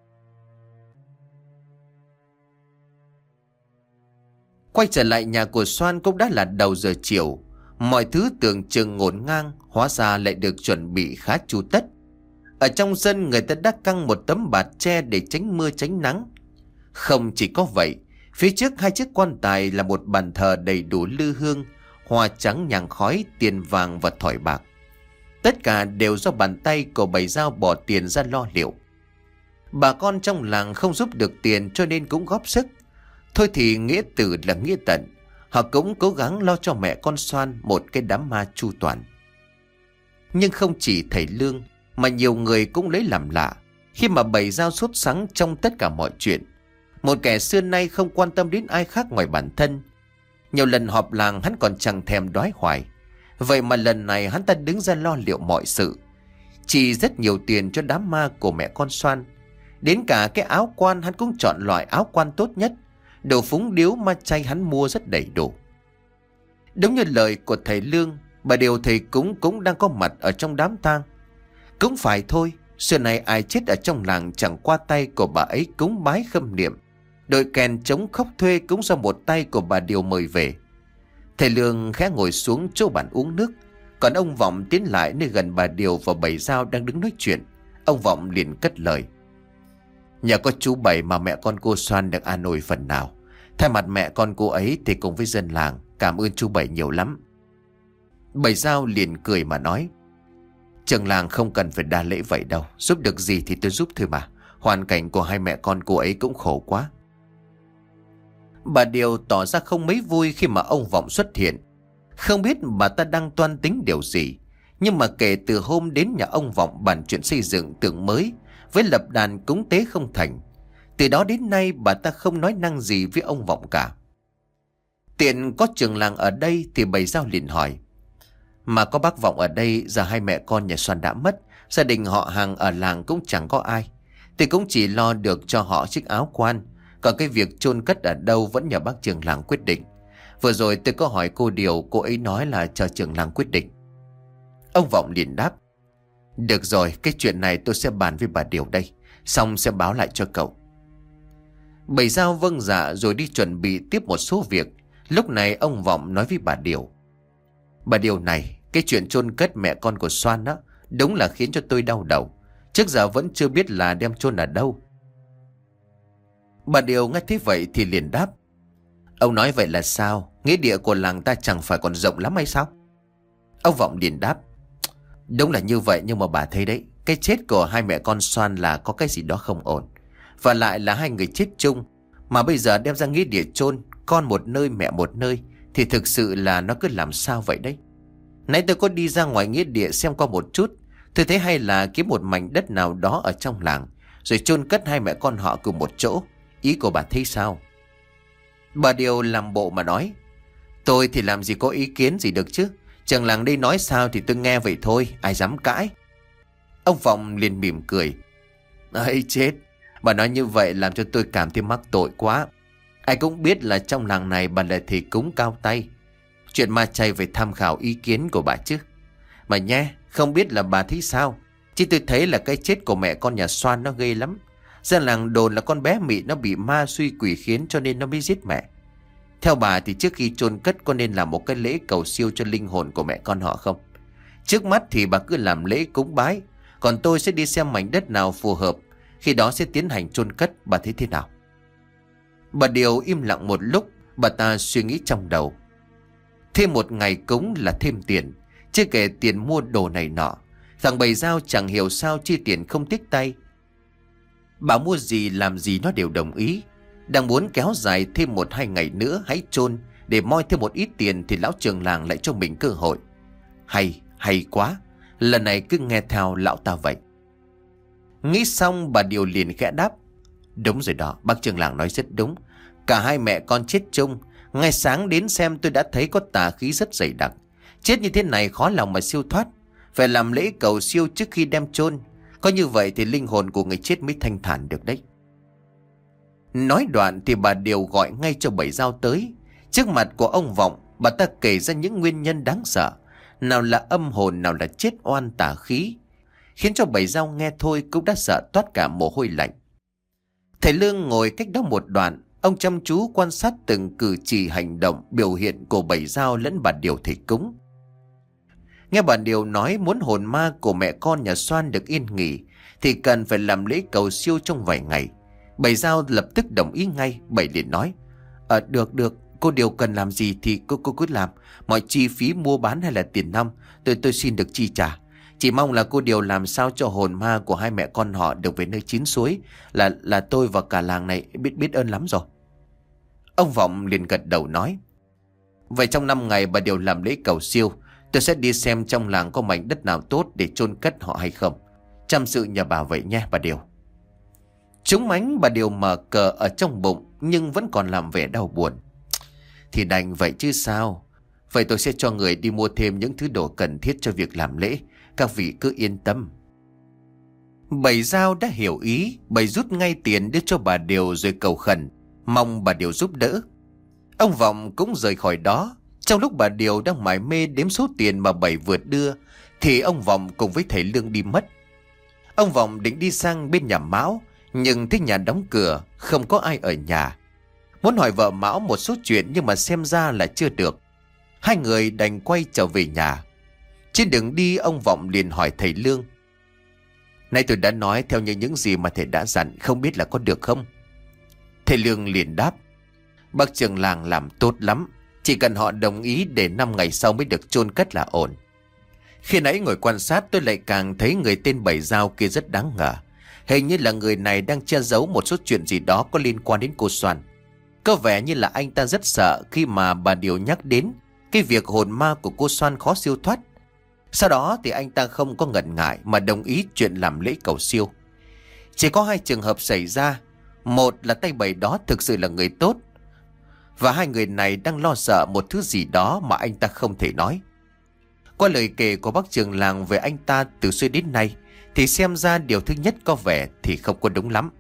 Quay trở lại nhà của Soan cũng đã là đầu giờ chiều. Mọi thứ tưởng chừng ngổn ngang, hóa ra lại được chuẩn bị khá chu tất. Ở trong sân người ta đã căng một tấm bạt tre để tránh mưa tránh nắng. Không chỉ có vậy, phía trước 2 chiếc quan tài là một bàn thờ đầy đủ lư hương, hoa trắng nhang khói, tiền vàng và thỏi bạc. Tất cả đều do bàn tay của Bảy Dao bỏ tiền ra lo liệu. Bà con trong làng không giúp được tiền cho nên cũng góp sức. Thôi thì nghĩa tử là nghĩa tận, họ cũng cố gắng lo cho mẹ con Soan một cái đám ma chu toàn. Nhưng không chỉ thầy Lương mà nhiều người cũng lấy làm lạ khi mà Bảy Dao sốt sắng trong tất cả mọi chuyện. Một kẻ xưa nay không quan tâm đến ai khác ngoài bản thân. Nhiều lần họp làng hắn còn chẳng thèm đoái hoài. Vậy mà lần này hắn ta đứng ra lo liệu mọi sự, chỉ rất nhiều tiền cho đám ma của mẹ con Soan. Đến cả cái áo quan hắn cũng chọn loại áo quan tốt nhất. Đồ phúng điếu ma chay hắn mua rất đầy đủ. Đúng như lời của thầy Lương, bà Điều thầy cúng cũng đang có mặt ở trong đám tang. Cũng phải thôi, xưa này ai chết ở trong làng chẳng qua tay của bà ấy cúng bái khâm niệm. Đội kèn chống khóc thuê cũng do một tay của bà Điều mời về. Thầy Lương khẽ ngồi xuống chỗ bàn uống nước, còn ông Vọng tiến lại nơi gần bà Điều và Bảy Dao đang đứng nói chuyện. Ông Vọng liền cất lời, nhờ có chú Bảy mà mẹ con cô Soan được an ủi phần nào. Thay mặt mẹ con cô ấy thì cùng với dân làng cảm ơn chú Bảy nhiều lắm. Bảy Dao liền cười mà nói, trưởng làng không cần phải đa lễ vậy đâu, giúp được gì thì tôi giúp thôi mà. Hoàn cảnh của hai mẹ con cô ấy cũng khổ quá. Bà Điều tỏ ra không mấy vui khi mà ông Vọng xuất hiện. Không biết bà ta đang toan tính điều gì, nhưng mà kể từ hôm đến nhà ông Vọng bàn chuyện xây dựng tượng mới với lập đàn cúng tế không thành, từ đó đến nay bà ta không nói năng gì với ông Vọng cả. Tiện có trưởng làng ở đây thì Bảy Dao liền hỏi, mà có bác Vọng ở đây, giờ hai mẹ con nhà Soan đã mất, gia đình họ hàng ở làng cũng chẳng có ai, thì cũng chỉ lo được cho họ chiếc áo quan. Còn cái việc chôn cất ở đâu vẫn nhờ bác trưởng làng quyết định. Vừa rồi tôi có hỏi cô Điều, cô ấy nói là chờ trưởng làng quyết định. Ông Vọng liền đáp, được rồi, cái chuyện này tôi sẽ bàn với bà Điều đây, xong sẽ báo lại cho cậu. Bảy Dao vâng dạ rồi đi chuẩn bị tiếp một số việc. Lúc này ông Vọng nói với bà Điều, bà Điều này, cái chuyện chôn cất mẹ con của Soan đó đúng là khiến cho tôi đau đầu. Trước giờ vẫn chưa biết là đem chôn ở đâu. Bà Điều nghe thế vậy thì liền đáp, ông nói vậy là sao? Nghĩa địa của làng ta chẳng phải còn rộng lắm hay sao? Ông Vọng liền đáp, đúng là như vậy, nhưng mà bà thấy đấy, cái chết của hai mẹ con Soan là có cái gì đó không ổn. Và lại là hai người chết chung, mà bây giờ đem ra nghĩa địa chôn, con một nơi mẹ một nơi, thì thực sự là nó cứ làm sao vậy đấy. Nãy tôi có đi ra ngoài nghĩa địa xem qua một chút, tôi thấy hay là kiếm một mảnh đất nào đó ở trong làng, rồi chôn cất hai mẹ con họ cùng một chỗ. Ý của bà thấy sao? Bà Điều làm bộ mà nói, tôi thì làm gì có ý kiến gì được chứ. Trưởng làng đây nói sao thì tôi nghe vậy thôi, ai dám cãi. Ông Vọng liền mỉm cười, ấy chết, bà nói như vậy làm cho tôi cảm thấy mắc tội quá. Ai cũng biết là trong làng này bà là thầy cúng cao tay, chuyện ma chay phải tham khảo ý kiến của bà chứ. Mà nhé, không biết là bà thấy sao, chứ tôi thấy là cái chết của mẹ con nhà Soan nó ghê lắm. Dân làng đồn là con bé Mị nó bị ma suy quỷ khiến cho nên nó mới giết mẹ. Theo bà thì trước khi chôn cất có nên làm một cái lễ cầu siêu cho linh hồn của mẹ con họ không? Trước mắt thì bà cứ làm lễ cúng bái, còn tôi sẽ đi xem mảnh đất nào phù hợp, khi đó sẽ tiến hành chôn cất. Bà thấy thế nào? Bà Điều im lặng một lúc. Bà ta suy nghĩ trong đầu. Thêm một ngày cúng là thêm tiền, chưa kể tiền mua đồ này nọ. Thằng Bảy Dao chẳng hiểu sao chi tiền không tiếc tay. Bà mua gì làm gì nó đều đồng ý. Đang muốn kéo dài thêm 1-2 ngày nữa hãy chôn để moi thêm một ít tiền, thì lão trưởng làng lại cho mình cơ hội. Hay quá, lần này cứ nghe theo lão ta vậy. Nghĩ xong bà Điều liền khẽ đáp. Đúng rồi đó, bác trưởng làng nói rất đúng. Cả hai mẹ con chết chung. Ngày sáng đến xem tôi đã thấy có tà khí rất dày đặc. Chết như thế này khó lòng mà siêu thoát. Phải làm lễ cầu siêu trước khi đem chôn. Có như vậy thì linh hồn của người chết mới thanh thản được đấy. Nói đoạn thì bà Điều gọi ngay cho Bảy Dao tới. Trước mặt của ông Vọng, bà ta kể ra những nguyên nhân đáng sợ. Nào là âm hồn, nào là chết oan tà khí, khiến cho Bảy Dao nghe thôi cũng đã sợ toát cả mồ hôi lạnh. Thầy Lương ngồi cách đó một đoạn. Ông chăm chú quan sát từng cử chỉ hành động, biểu hiện của Bảy Dao lẫn bà Điều thầy cúng. Nghe bà Điều nói muốn hồn ma của mẹ con nhà Xoan được yên nghỉ thì cần phải làm lễ cầu siêu trong vài ngày. Bảy Dao lập tức đồng ý ngay. Bảy liền nói: Được, cô Điều cần làm gì thì cô cứ làm. Mọi chi phí mua bán hay là tiền nong tôi xin được chi trả. Chỉ mong là cô Điều làm sao cho hồn ma của hai mẹ con họ được về nơi chín suối là tôi và cả làng này biết ơn lắm rồi. Ông Vọng liền gật đầu nói: Vậy trong 5 ngày bà Điều làm lễ cầu siêu, tôi sẽ đi xem trong làng có mảnh đất nào tốt để chôn cất họ hay không. Chăm sự nhờ bà vậy nhé bà Điều. Trúng mánh bà Điều mở cờ ở trong bụng nhưng vẫn còn làm vẻ đau buồn. Thì đành vậy chứ sao. Vậy tôi sẽ cho người đi mua thêm những thứ đồ cần thiết cho việc làm lễ. Các vị cứ yên tâm. Bảy Dao đã hiểu ý. Bảy rút ngay tiền đưa cho bà Điều rồi cầu khẩn, mong bà Điều giúp đỡ. Ông Vọng cũng rời khỏi đó. Trong lúc bà Điều đang mải mê đếm số tiền mà Bảy vừa đưa thì ông Vọng cùng với thầy Lương đi mất. Ông Vọng định đi sang bên nhà Mão, nhưng thấy nhà đóng cửa, không có ai ở nhà. Muốn hỏi vợ Mão một số chuyện nhưng mà xem ra là chưa được. Hai người đành quay trở về nhà. Trên đường đi ông Vọng liền hỏi thầy Lương: Nay tôi đã nói theo như những gì mà thầy đã dặn, không biết là có được không? Thầy Lương liền đáp: Bác trưởng làng làm tốt lắm. Chỉ cần họ đồng ý để 5 ngày sau mới được chôn cất là ổn. Khi nãy ngồi quan sát tôi lại càng thấy người tên Bảy Dao kia rất đáng ngờ. Hình như là người này đang che giấu một số chuyện gì đó có liên quan đến cô Xoan. Có vẻ như là anh ta rất sợ khi mà bà Điều nhắc đến cái việc hồn ma của cô Xoan khó siêu thoát. Sau đó thì anh ta không có ngần ngại mà đồng ý chuyện làm lễ cầu siêu. Chỉ có 2 trường hợp xảy ra. Một là tay Bảy đó thực sự là người tốt, và 2 người này đang lo sợ một thứ gì đó mà anh ta không thể nói. Qua lời kể của bác trưởng làng về anh ta từ xưa đến nay thì xem ra điều thứ nhất có vẻ thì không có đúng lắm.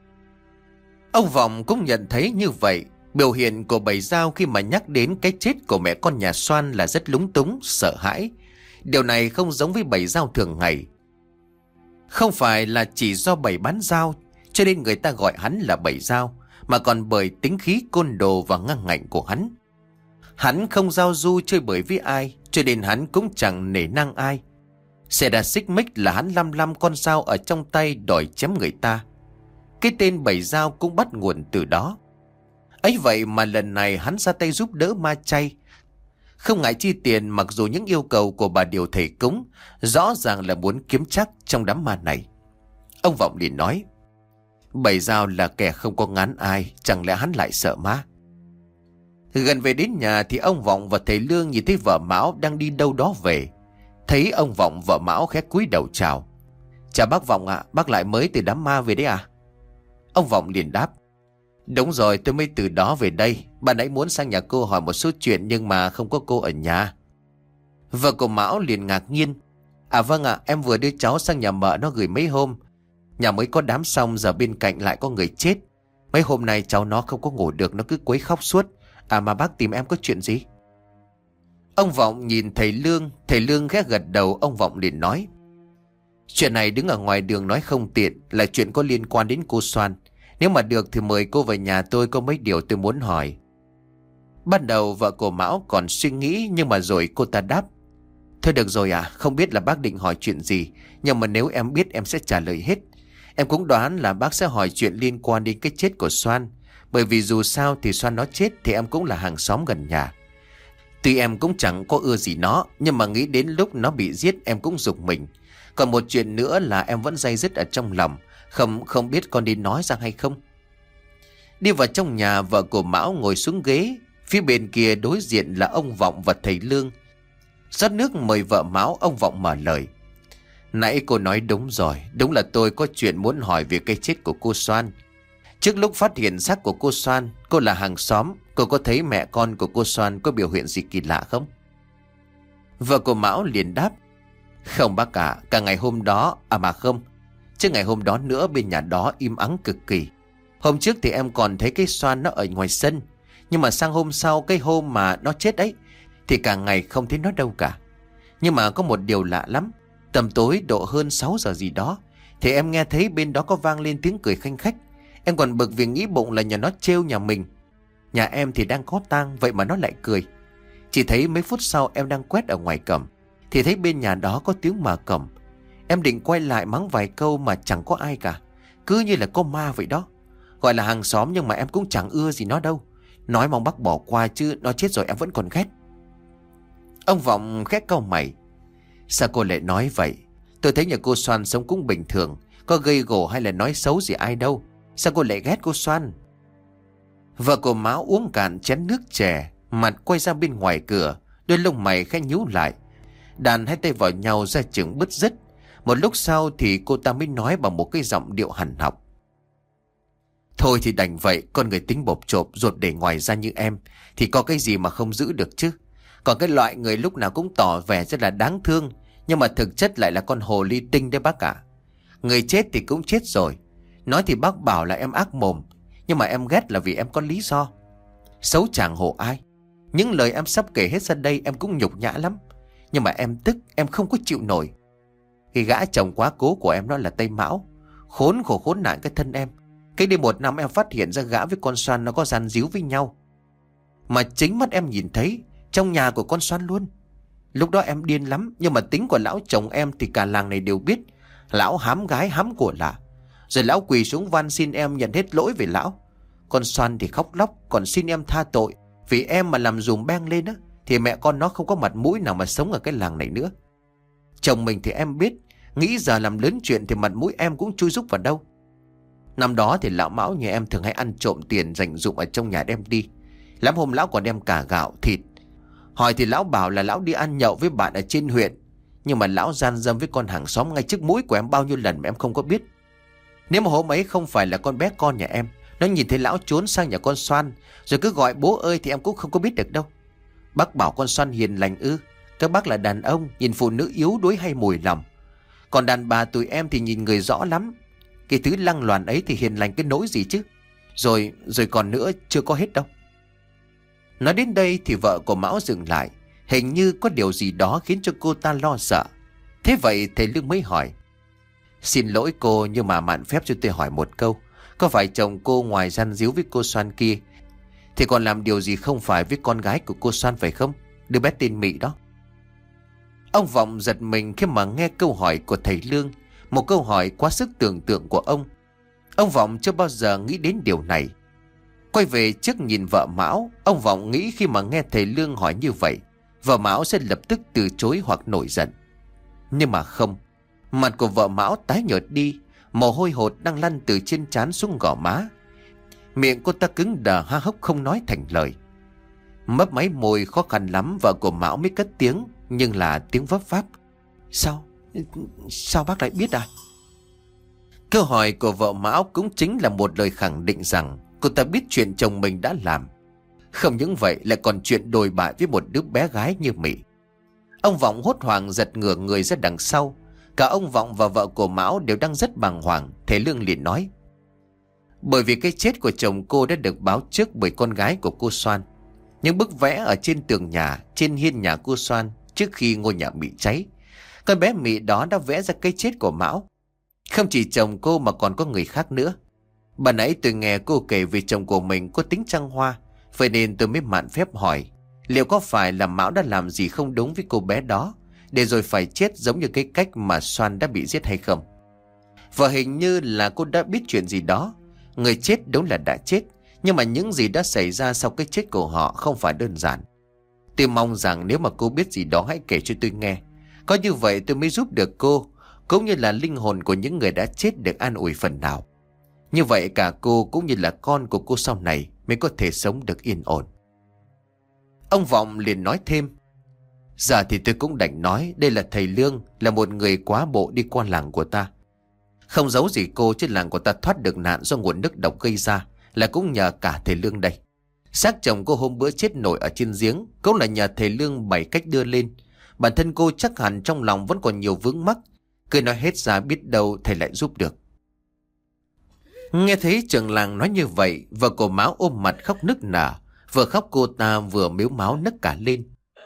Ông Vọng cũng nhận thấy như vậy. Biểu hiện của Bảy Dao khi mà nhắc đến cái chết của mẹ con nhà Xoan là rất lúng túng, sợ hãi. Điều này không giống với Bảy Dao thường ngày. Không phải là chỉ do Bảy bán dao cho nên người ta gọi hắn là Bảy Dao, mà còn bởi tính khí côn đồ và ngang ngạnh của hắn. Hắn không giao du chơi bời với ai, cho nên hắn cũng chẳng nể nang ai. Xảy ra xích mích là hắn lăm con dao ở trong tay đòi chém người ta. Cái tên Bảy Dao cũng bắt nguồn từ đó. Ấy vậy mà lần này hắn ra tay giúp đỡ ma chay, không ngại chi tiền, mặc dù những yêu cầu của bà Điều thầy cúng rõ ràng là muốn kiếm chắc trong đám ma này. Ông Vọng liền nói: Bảy Dao là kẻ không có ngán ai, chẳng lẽ hắn lại sợ ma? Gần về đến nhà thì ông Vọng và thầy Lương nhìn thấy vợ Mão đang đi đâu đó về. Thấy ông Vọng, vợ Mão khẽ cúi đầu chào: Chào bác Vọng ạ, bác lại mới từ đám ma về đấy à? Ông Vọng liền đáp: Đúng rồi, tôi mới từ đó về đây. Bà nãy muốn sang nhà cô hỏi một số chuyện nhưng mà không có cô ở nhà. Vợ của Mão liền ngạc nhiên: À vâng ạ, em vừa đưa cháu sang nhà mợ nó gửi mấy hôm. Nhà mới có đám xong, giờ bên cạnh lại có người chết. Mấy hôm nay cháu nó không có ngủ được, nó cứ quấy khóc suốt. À mà bác tìm em có chuyện gì? Ông Vọng nhìn thầy Lương khẽ gật đầu. Ông Vọng liền nói: Chuyện này đứng ở ngoài đường nói không tiện, là chuyện có liên quan đến cô Xoan. Nếu mà được thì mời cô về nhà tôi, có mấy điều tôi muốn hỏi. Ban đầu vợ của Mão còn suy nghĩ, nhưng mà rồi cô ta đáp: Thôi được rồi à, không biết là bác định hỏi chuyện gì, nhưng mà nếu em biết em sẽ trả lời hết. Em cũng đoán là bác sẽ hỏi chuyện liên quan đến cái chết của Soan. Bởi vì dù sao thì Soan nó chết thì em cũng là hàng xóm gần nhà. Tuy em cũng chẳng có ưa gì nó, nhưng mà nghĩ đến lúc nó bị giết em cũng giục mình. Còn một chuyện nữa là em vẫn day dứt ở trong lòng, không biết con đi nói ra hay không. Đi vào trong nhà, vợ của Mão ngồi xuống ghế. Phía bên kia đối diện là ông Vọng và thầy Lương. Rót nước mời vợ Mão, ông Vọng mở lời. Nãy cô nói đúng rồi, đúng là tôi có chuyện muốn hỏi về cái chết của cô Soan. Trước lúc phát hiện xác của cô Soan, cô là hàng xóm, cô có thấy mẹ con của cô Soan có biểu hiện gì kỳ lạ không? Vợ của Mão liền đáp. Không bác cả, cả ngày hôm đó, mà không, chứ ngày hôm đó nữa bên nhà đó im ắng cực kỳ. Hôm trước thì em còn thấy cái Soan nó ở ngoài sân, nhưng mà sang hôm sau, cái hôm mà nó chết ấy, thì cả ngày không thấy nó đâu cả. Nhưng mà có một điều lạ lắm, tầm tối độ hơn 6 giờ gì đó, thì em nghe thấy bên đó có vang lên tiếng cười khanh khách. Em còn bực vì nghĩ bụng là nhà nó trêu nhà mình. Nhà em thì đang có tang, vậy mà nó lại cười. Chỉ thấy mấy phút sau em đang quét ở ngoài cổng, thì thấy bên nhà đó có tiếng mở cổng. Em định quay lại mắng vài câu mà chẳng có ai cả, cứ như là có ma vậy đó. Gọi là hàng xóm nhưng mà em cũng chẳng ưa gì nó đâu. Nói mong bác bỏ qua chứ nó chết rồi em vẫn còn ghét. Ông Vọng khét cau mày. Sao cô lại nói vậy? Tôi thấy nhà cô Soan sống cũng bình thường, có gây gổ hay là nói xấu gì ai đâu. Sao cô lại ghét cô Soan? Vợ của Mão uống cạn chén nước chè, mặt quay ra bên ngoài cửa, đôi lông mày khẽ nhíu lại, đàn hai tay vào nhau ra chừng bứt rứt. Một lúc sau thì cô ta mới nói bằng một cái giọng điệu hằn học. Thôi thì đành vậy, con người tính bộp chộp ruột để ngoài ra như em thì có cái gì mà không giữ được chứ. Còn cái loại người lúc nào cũng tỏ vẻ rất là đáng thương, nhưng mà thực chất lại là con hồ ly tinh đấy bác ạ. Người chết thì cũng chết rồi. Nói thì bác bảo là em ác mồm, nhưng mà em ghét là vì em có lý do. Xấu chàng hổ ai. Những lời em sắp kể hết ra đây em cũng nhục nhã lắm, nhưng mà em tức, em không có chịu nổi. Cái gã chồng quá cố của em đó là Tây Mão, khốn khổ khốn nạn cái thân em. Cách đây 1 năm em phát hiện ra gã với con Soan nó có gian díu với nhau, mà chính mắt em nhìn thấy trong nhà của con Soan luôn. Lúc đó em điên lắm, nhưng mà tính của lão chồng em thì cả làng này đều biết. Lão hám gái hám của lạ, rồi lão quỳ xuống van xin em nhận hết lỗi về lão. Con Soan thì khóc lóc còn xin em tha tội, vì em mà làm dùm beng lên á thì mẹ con nó không có mặt mũi nào mà sống ở cái làng này nữa. Chồng mình thì em biết, nghĩ giờ làm lớn chuyện thì mặt mũi em cũng chui rúc vào đâu. Năm đó thì lão Mão nhà em thường hay ăn trộm tiền dành dụm ở trong nhà đem đi. Lắm hôm lão còn đem cả gạo, thịt. Hỏi thì lão bảo là lão đi ăn nhậu với bạn ở trên huyện, nhưng mà lão gian dâm với con hàng xóm ngay trước mũi của em bao nhiêu lần mà em không có biết. Nếu mà hôm ấy không phải là con bé con nhà em, nó nhìn thấy lão trốn sang nhà con Soan rồi cứ gọi bố ơi thì em cũng không có biết được đâu. Bác bảo con Soan hiền lành ư? Các bác là đàn ông, nhìn phụ nữ yếu đuối hay mùi lòng. Còn đàn bà tụi em thì nhìn người rõ lắm. Cái thứ lăng loàn ấy thì hiền lành cái nỗi gì chứ. Rồi còn nữa chưa có hết đâu. Nói đến đây thì vợ của Mão dừng lại, hình như có điều gì đó khiến cho cô ta lo sợ. Thế vậy thầy Lương mới hỏi. Xin lỗi cô, nhưng mà mạn phép cho tôi hỏi một câu. Có phải chồng cô ngoài gian díu với cô Soan kia thì còn làm điều gì không phải với con gái của cô Soan phải không? Đứa bé tên Mị đó. Ông Vọng giật mình khi mà nghe câu hỏi của thầy Lương, một câu hỏi quá sức tưởng tượng của ông. Ông Vọng chưa bao giờ nghĩ đến điều này. Quay về trước nhìn vợ Mão, ông Vọng nghĩ khi mà nghe thầy Lương hỏi như vậy, vợ Mão sẽ lập tức từ chối hoặc nổi giận. Nhưng mà không. Mặt của vợ Mão tái nhợt đi, mồ hôi hột đang lăn từ trên trán xuống gò má. Miệng cô ta cứng đờ há hốc không nói thành lời. Mấp máy môi khó khăn lắm vợ của Mão mới cất tiếng, nhưng là tiếng vấp váp. Sao bác lại biết à? Câu hỏi của vợ Mão cũng chính là một lời khẳng định rằng cô ta biết chuyện chồng mình đã làm. Không những vậy lại còn chuyện đồi bại với một đứa bé gái như Mị. Ông Vọng hốt hoảng giật ngửa người ra đằng sau. Cả ông Vọng và vợ của Mão đều đang rất bàng hoàng. Thầy Lương liền nói. Bởi vì cái chết của chồng cô đã được báo trước bởi con gái của cô Soan. Những bức vẽ ở trên tường nhà, trên hiên nhà cô Soan trước khi ngôi nhà bị cháy, con bé Mị đó đã vẽ ra cái chết của Mão. Không chỉ chồng cô mà còn có người khác nữa. Bà nãy tôi nghe cô kể về chồng của mình có tính trăng hoa, vậy nên tôi mới mạn phép hỏi liệu có phải là Mão đã làm gì không đúng với cô bé đó, để rồi phải chết giống như cái cách mà Soan đã bị giết hay không? Và hình như là cô đã biết chuyện gì đó. Người chết đúng là đã chết, nhưng mà những gì đã xảy ra sau cái chết của họ không phải đơn giản. Tôi mong rằng nếu mà cô biết gì đó hãy kể cho tôi nghe. Có như vậy tôi mới giúp được cô, cũng như là linh hồn của những người đã chết được an ủi phần nào. Như vậy cả cô cũng như là con của cô sau này mới có thể sống được yên ổn. Ông Vọng liền nói thêm: Giờ thì tôi cũng đành nói, đây là thầy Lương, là một người quá bộ đi qua làng của ta. Không giấu gì cô, chứ làng của ta thoát được nạn do nguồn nước độc gây ra là cũng nhờ cả thầy Lương đây. Xác chồng cô hôm bữa chết nổi ở trên giếng cũng là nhờ thầy Lương bày cách đưa lên. Bản thân cô chắc hẳn trong lòng vẫn còn nhiều vướng mắc, cứ nói hết ra biết đâu thầy lại giúp được. Nghe thấy trưởng làng nói như vậy, vợ của Mão ôm mặt khóc nức nở. Vừa khóc cô ta vừa mếu máo nấc cả lên.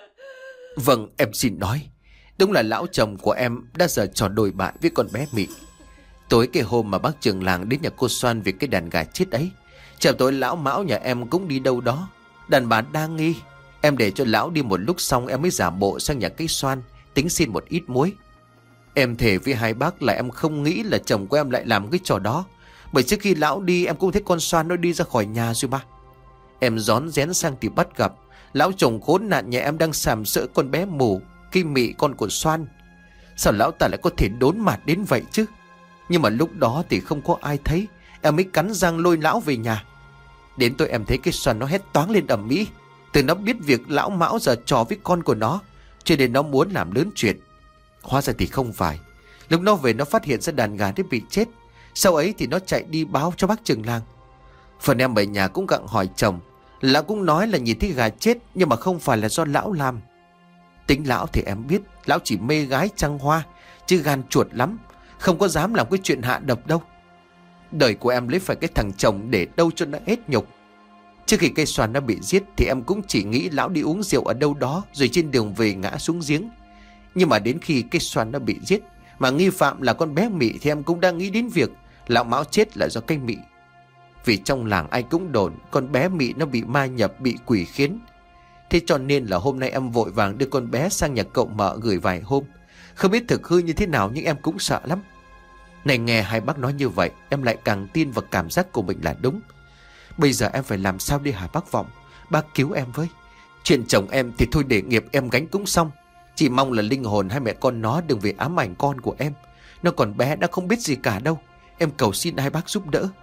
Vâng, em xin nói, đúng là lão chồng của em đã giở trò đồi bại với con bé Mị. Tối cái hôm mà bác trưởng làng đến nhà cô Soan vì cái đàn gà chết ấy, chiều tối lão Mão nhà em cũng đi đâu đó. Đàn bà đang nghi. Em để cho lão đi một lúc xong em mới giả bộ sang nhà cái Soan tính xin một ít muối. Em thề với hai bác là em không nghĩ là chồng của em lại làm cái trò đó. Bởi trước khi lão đi em cũng thấy con Soan nó đi ra khỏi nhà rồi mà. Em rón rén sang thì bắt gặp lão chồng khốn nạn nhà em đang sàm sỡ con bé mù cái Mị con của Soan. Sao lão ta lại có thể đốn mặt đến vậy chứ? Nhưng mà lúc đó thì không có ai thấy, em mới cắn răng lôi lão về nhà. Đến tôi em thấy cái Soan nó hét toáng lên ầm ĩ, từ nó biết việc lão Mão giở trò với con của nó, cho nên nó muốn làm lớn chuyện. Hóa ra thì không phải. Lúc nó về nó phát hiện ra đàn gà đã bị chết. Sau ấy thì nó chạy đi báo cho bác trưởng làng. Phần em ở nhà cũng gặng hỏi chồng, lão cũng nói là nhìn thấy gà chết nhưng mà không phải là do lão làm. Tính lão thì em biết, lão chỉ mê gái trăng hoa, chứ gan chuột lắm, không có dám làm cái chuyện hạ độc đâu. Đời của em lấy phải cái thằng chồng để đâu cho nó hết nhục. Trước khi cây xoàn nó bị giết thì em cũng chỉ nghĩ lão đi uống rượu ở đâu đó rồi trên đường về ngã xuống giếng. Nhưng mà đến khi cây xoàn nó bị giết mà nghi phạm là con bé Mị thì em cũng đang nghĩ đến việc lão Mão chết là do cây Mị. Vì trong làng ai cũng đồn con bé Mị nó bị ma nhập, bị quỷ khiến. Thế cho nên là hôm nay em vội vàng đưa con bé sang nhà cậu mợ gửi vài hôm. Không biết thực hư như thế nào nhưng em cũng sợ lắm. Này, nghe hai bác nói như vậy em lại càng tin vào cảm giác của mình là đúng. Bây giờ em phải làm sao đi hả bác Vọng? Bác cứu em với. Chuyện chồng em thì thôi để nghiệp em gánh cũng xong. Chỉ mong là linh hồn hai mẹ con nó đừng về ám ảnh con của em. Nó còn bé đã không biết gì cả đâu. Em cầu xin hai bác giúp đỡ.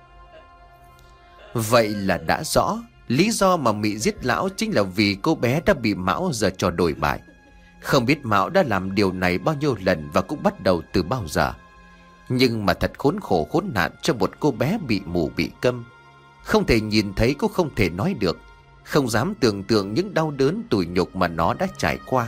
Vậy là đã rõ. Lý do mà Mị giết lão chính là vì cô bé đã bị Mão giở trò đổi bại. Không biết Mão đã làm điều này bao nhiêu lần và cũng bắt đầu từ bao giờ. Nhưng mà thật khốn khổ khốn nạn cho một cô bé bị mù bị câm. Không thể nhìn thấy cũng không thể nói được. Không dám tưởng tượng những đau đớn tủi nhục mà nó đã trải qua.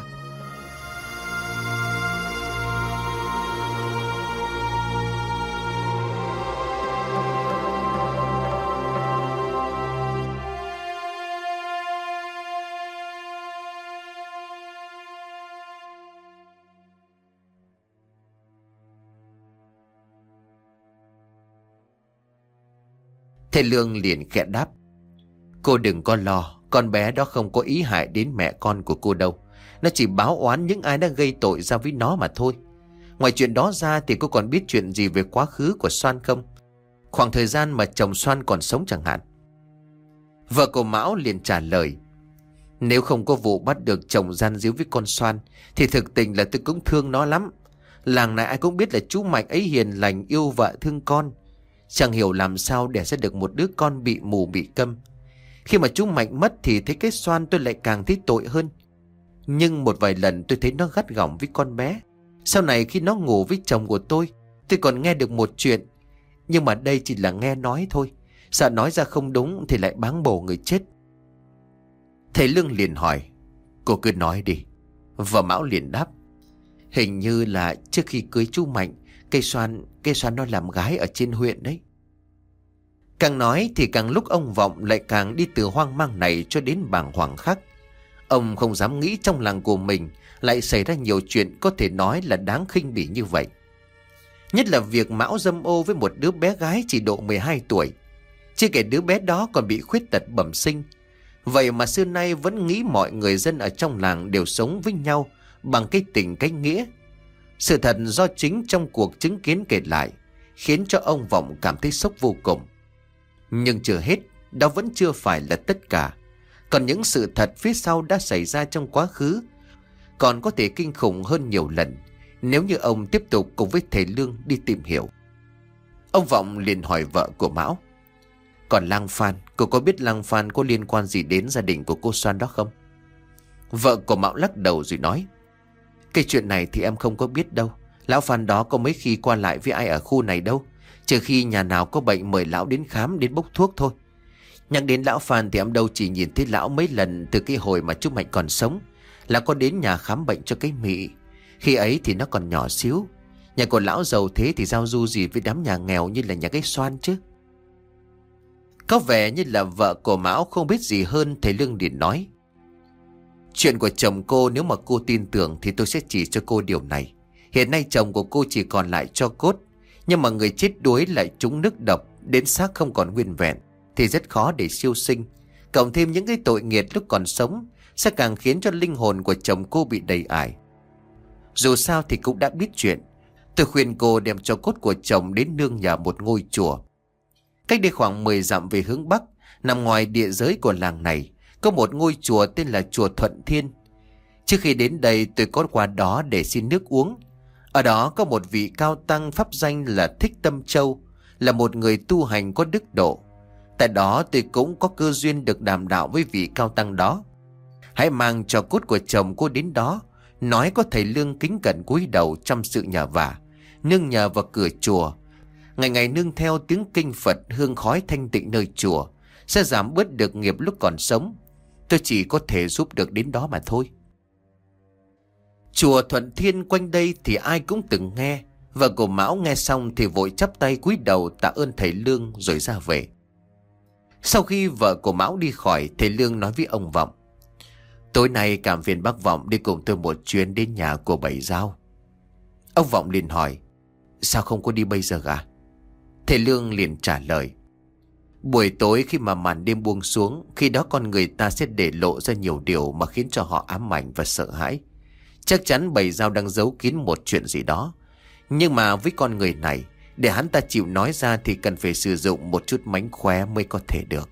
Thầy Lương liền khẽ đáp: Cô đừng có lo, con bé đó không có ý hại đến mẹ con của cô đâu. Nó chỉ báo oán những ai đã gây tội ra với nó mà thôi. Ngoài chuyện đó ra thì cô còn biết chuyện gì về quá khứ của Soan không? Khoảng thời gian mà chồng Soan còn sống chẳng hạn. Vợ của Mão liền trả lời: Nếu không có vụ bắt được chồng gian díu với con Soan thì thực tình là tôi cũng thương nó lắm. Làng này ai cũng biết là chú Mạnh ấy hiền lành, yêu vợ thương con. Chẳng hiểu làm sao để ra được một đứa con bị mù bị câm. Khi mà chú Mạnh mất thì thấy cái Soan tôi lại càng thấy tội hơn. Nhưng một vài lần tôi thấy nó gắt gỏng với con bé. Sau này khi nó ngủ với chồng của tôi còn nghe được một chuyện. Nhưng mà đây chỉ là nghe nói thôi. Sợ nói ra không đúng thì lại báng bổ người chết. Thầy Lương liền hỏi: Cô cứ nói đi. Vợ Mão liền đáp: Hình như là trước khi cưới chú Mạnh, cây xoan nó làm gái ở trên huyện đấy. Càng nói thì càng lúc ông Vọng lại càng đi từ hoang mang này cho đến bàng hoàng khác. Ông không dám nghĩ trong làng của mình lại xảy ra nhiều chuyện có thể nói là đáng khinh bỉ như vậy. Nhất là việc Mão dâm ô với một đứa bé gái chỉ độ 12 tuổi. Chưa kể đứa bé đó còn bị khuyết tật bẩm sinh. Vậy mà xưa nay vẫn nghĩ mọi người dân ở trong làng đều sống với nhau bằng cái tình cái nghĩa. Sự thật do chính trong cuộc chứng kiến kể lại khiến cho ông Vọng cảm thấy sốc vô cùng. Nhưng chưa hết, đó vẫn chưa phải là tất cả. Còn những sự thật phía sau đã xảy ra trong quá khứ còn có thể kinh khủng hơn nhiều lần nếu như ông tiếp tục cùng với thầy Lương đi tìm hiểu. Ông Vọng liền hỏi vợ của Mão: "Còn Lang Phan, cô có biết Lang Phan có liên quan gì đến gia đình của cô Soan đó không?" Vợ của Mão lắc đầu rồi nói: "Cái chuyện này thì em không có biết đâu. Lão Phan đó có mấy khi qua lại với ai ở khu này đâu, trừ khi nhà nào có bệnh mời lão đến khám, đến bốc thuốc thôi. Nhắc đến lão Phan thì em đâu chỉ nhìn thấy lão mấy lần từ cái hồi mà chú Mạnh còn sống, là có đến nhà khám bệnh cho cái Mị. Khi ấy thì nó còn nhỏ xíu. Nhà của lão giàu thế thì giao du gì với đám nhà nghèo như là nhà cái Soan chứ." Có vẻ như là vợ của Mão không biết gì hơn. Thầy Lương liền nói: "Chuyện của chồng cô nếu mà cô tin tưởng thì tôi sẽ chỉ cho cô điều này. Hiện nay chồng của cô chỉ còn lại tro cốt, nhưng mà người chết đuối lại trúng nước độc, đến xác không còn nguyên vẹn thì rất khó để siêu sinh. Cộng thêm những cái tội nghiệt lúc còn sống sẽ càng khiến cho linh hồn của chồng cô bị đầy ải. Dù sao thì cũng đã biết chuyện. Tôi khuyên cô đem tro cốt của chồng đến nương nhờ một ngôi chùa. Cách đây khoảng 10 dặm về hướng Bắc, nằm ngoài địa giới của làng này, có một ngôi chùa tên là chùa Thuận Thiên. Trước khi đến đây tôi có qua đó để xin nước uống. Ở đó có một vị cao tăng pháp danh là Thích Tâm Châu, là một người tu hành có đức độ. Tại đó tôi cũng có cơ duyên được đàm đạo với vị cao tăng đó. Hãy mang tro cốt của chồng cô đến đó, nói có thầy Lương kính cẩn cúi đầu chăm sự nhờ vả, nương nhờ vào cửa chùa. Ngày ngày nương theo tiếng kinh Phật, hương khói thanh tịnh nơi chùa, sẽ giảm bớt được nghiệp lúc còn sống. Tôi chỉ có thể giúp được đến đó mà thôi." Chùa Thuận Thiên quanh đây thì ai cũng từng nghe. Vợ của Mão nghe xong thì vội chắp tay cúi đầu tạ ơn thầy Lương rồi ra về. Sau khi vợ của Mão đi khỏi, thầy Lương nói với ông Vọng: "Tối nay cảm phiền bác Vọng đi cùng tôi một chuyến đến nhà của Bảy Dao." Ông Vọng liền hỏi: "Sao không có đi bây giờ à?" Thầy Lương liền trả lời: "Buổi tối khi mà màn đêm buông xuống, khi đó con người ta sẽ để lộ ra nhiều điều mà khiến cho họ ám ảnh và sợ hãi. Chắc chắn Bảy Dao đang giấu kín một chuyện gì đó. Nhưng mà với con người này, để hắn ta chịu nói ra thì cần phải sử dụng một chút mánh khóe mới có thể được."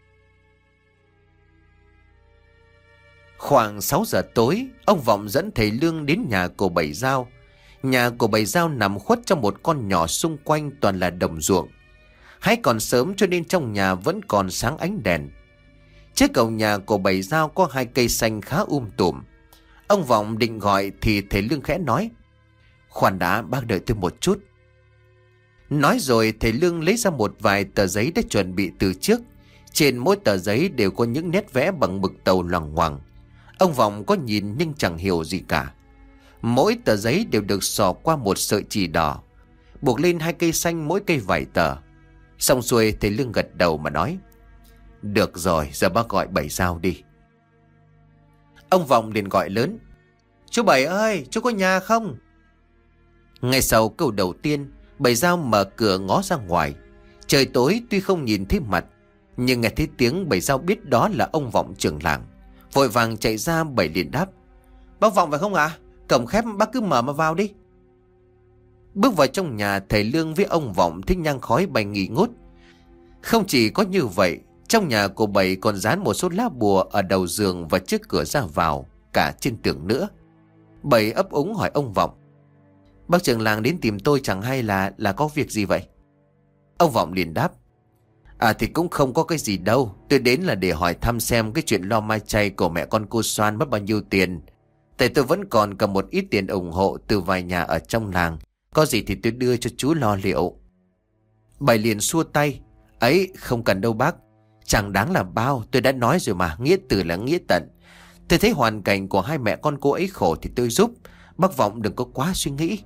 Khoảng 6 giờ tối, ông Vọng dẫn thầy Lương đến nhà của Bảy Dao. Nhà của Bảy Dao nằm khuất trong một con nhỏ, xung quanh toàn là đồng ruộng. Hãy còn sớm cho nên trong nhà vẫn còn sáng ánh đèn. Trước cổng nhà của Bảy Dao có 2 cây xanh khá tùm. Ông Vọng định gọi thì thầy Lương khẽ nói: "Khoan đã, bác đợi tôi một chút." Nói rồi thầy Lương lấy ra một vài tờ giấy đã chuẩn bị từ trước. Trên mỗi tờ giấy đều có những nét vẽ bằng mực tàu loằng ngoằng. Ông Vọng có nhìn nhưng chẳng hiểu gì cả. Mỗi tờ giấy đều được xỏ qua một sợi chỉ đỏ, buộc lên 2 cây xanh mỗi cây vài tờ. Xong xuôi thầy Lương gật đầu mà nói: "Được rồi, giờ bác gọi Bảy Dao đi." Ông Vọng liền gọi lớn: "Chú Bảy ơi, chú có nhà không?" Ngay sau câu đầu tiên, Bảy Dao mở cửa ngó ra ngoài. Trời tối tuy không nhìn thấy mặt, nhưng nghe thấy tiếng Bảy Dao biết đó là ông Vọng trưởng làng. Vội vàng chạy ra. Bảy liền đáp: "Bác Vọng phải không ạ? Cổng khép, bác cứ mở mà vào đi." Bước vào trong nhà, thầy Lương với ông Vọng thích nhang khói bay nghi ngút. Không chỉ có như vậy, trong nhà của Bảy còn dán một số lá bùa ở đầu giường và trước cửa ra vào, cả trên tường nữa. Bảy ấp úng hỏi ông Vọng: "Bác trưởng làng đến tìm tôi chẳng hay là có việc gì vậy?" Ông Vọng liền đáp: Thì cũng không có cái gì đâu. Tôi đến là để hỏi thăm xem cái chuyện lo mai chay của mẹ con cô Soan mất bao nhiêu tiền. Tại tôi vẫn còn cầm một ít tiền ủng hộ từ vài nhà ở trong làng. Có gì thì tôi đưa cho chú lo liệu." Bảy liền xua tay: "Ấy không cần đâu bác. Chẳng đáng là bao, tôi đã nói rồi mà, nghĩa tử là nghĩa tận. Tôi thấy hoàn cảnh của 2 mẹ con cô ấy khổ thì tôi giúp. Bác Vọng đừng có quá suy nghĩ."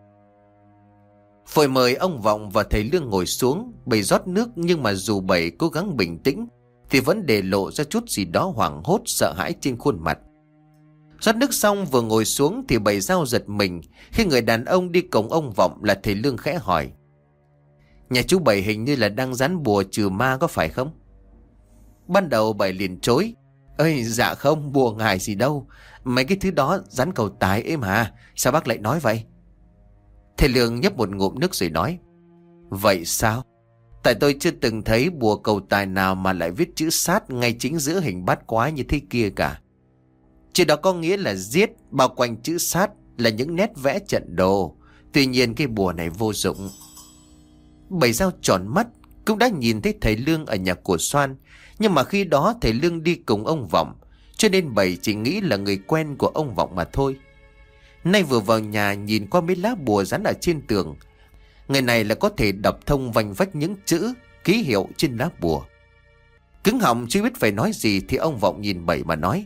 Vội mời ông Vọng và thầy Lương ngồi xuống. Bảy rót nước, nhưng mà dù Bảy cố gắng bình tĩnh thì vẫn để lộ ra chút gì đó hoảng hốt sợ hãi trên khuôn mặt. Rót nước xong vừa ngồi xuống thì Bảy Dao giật mình khi người đàn ông đi cùng ông Vọng là thầy Lương khẽ hỏi: "Nhà chú Bảy hình như là đang dán bùa trừ ma có phải không?" Ban đầu Bảy liền chối: Ơi dạ không, bùa ngài gì đâu. Mấy cái thứ đó rắn cầu tài ấy mà. Sao bác lại nói vậy? Thầy Lương nhấp một ngụm nước rồi nói. Vậy sao? Tại tôi chưa từng thấy bùa cầu tài nào mà lại viết chữ sát ngay chính giữa hình bát quái như thế kia cả. Chữ đó có nghĩa là giết, bao quanh chữ sát là những nét vẽ trận đồ. Tuy nhiên cái bùa này vô dụng. Bảy Dao tròn mắt, cũng đã nhìn thấy thầy Lương ở nhà của Soan. Nhưng mà khi đó thầy Lương đi cùng ông Vọng, cho nên Bảy chỉ nghĩ là người quen của ông Vọng mà thôi. Nay vừa vào nhà nhìn qua mấy lá bùa dán ở trên tường, người này là có thể đọc thông vành vách những chữ, ký hiệu trên lá bùa. Cứng họng chưa biết phải nói gì thì ông Vọng nhìn Bảy mà nói.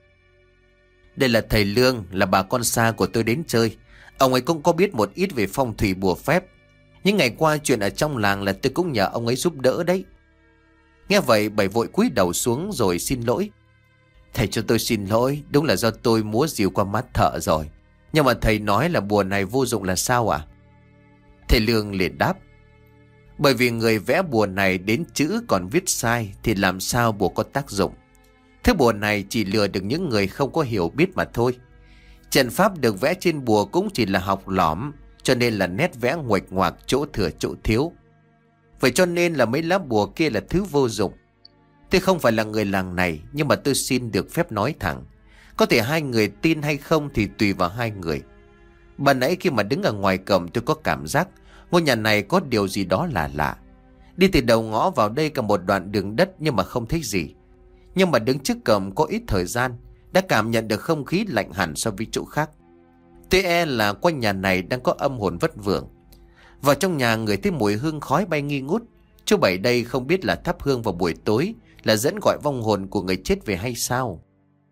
Đây là thầy Lương, là bà con xa của tôi đến chơi. Ông ấy cũng có biết một ít về phong thủy bùa phép. Những ngày qua chuyện ở trong làng là tôi cũng nhờ ông ấy giúp đỡ đấy. Nghe vậy Bảy vội cúi đầu xuống rồi xin lỗi. Thầy cho tôi xin lỗi, đúng là do tôi múa rìu qua mắt thợ rồi. Nhưng mà thầy nói là bùa này vô dụng là sao à? Thầy Lương liền đáp. Bởi vì người vẽ bùa này đến chữ còn viết sai thì làm sao bùa có tác dụng. Thứ bùa này chỉ lừa được những người không có hiểu biết mà thôi. Trận pháp được vẽ trên bùa cũng chỉ là học lỏm, cho nên là nét vẽ nguệch ngoạc, chỗ thừa chỗ thiếu. Vậy cho nên là mấy lá bùa kia là thứ vô dụng. Tôi không phải là người làng này, nhưng mà tôi xin được phép nói thẳng. Có thể hai người tin hay không thì tùy vào hai người. Ban nãy khi mà đứng ở ngoài cổng tôi có cảm giác ngôi nhà này có điều gì đó là lạ. Đi từ đầu ngõ vào đây cả một đoạn đường đất nhưng mà không thấy gì. Nhưng mà đứng trước cổng có ít thời gian, đã cảm nhận được không khí lạnh hẳn so với chỗ khác. Tôi e là quanh nhà này đang có âm hồn vất vưởng. Vào trong nhà người thấy mùi hương khói bay nghi ngút. Chú Bảy đây không biết là thắp hương vào buổi tối là dẫn gọi vong hồn của người chết về hay sao?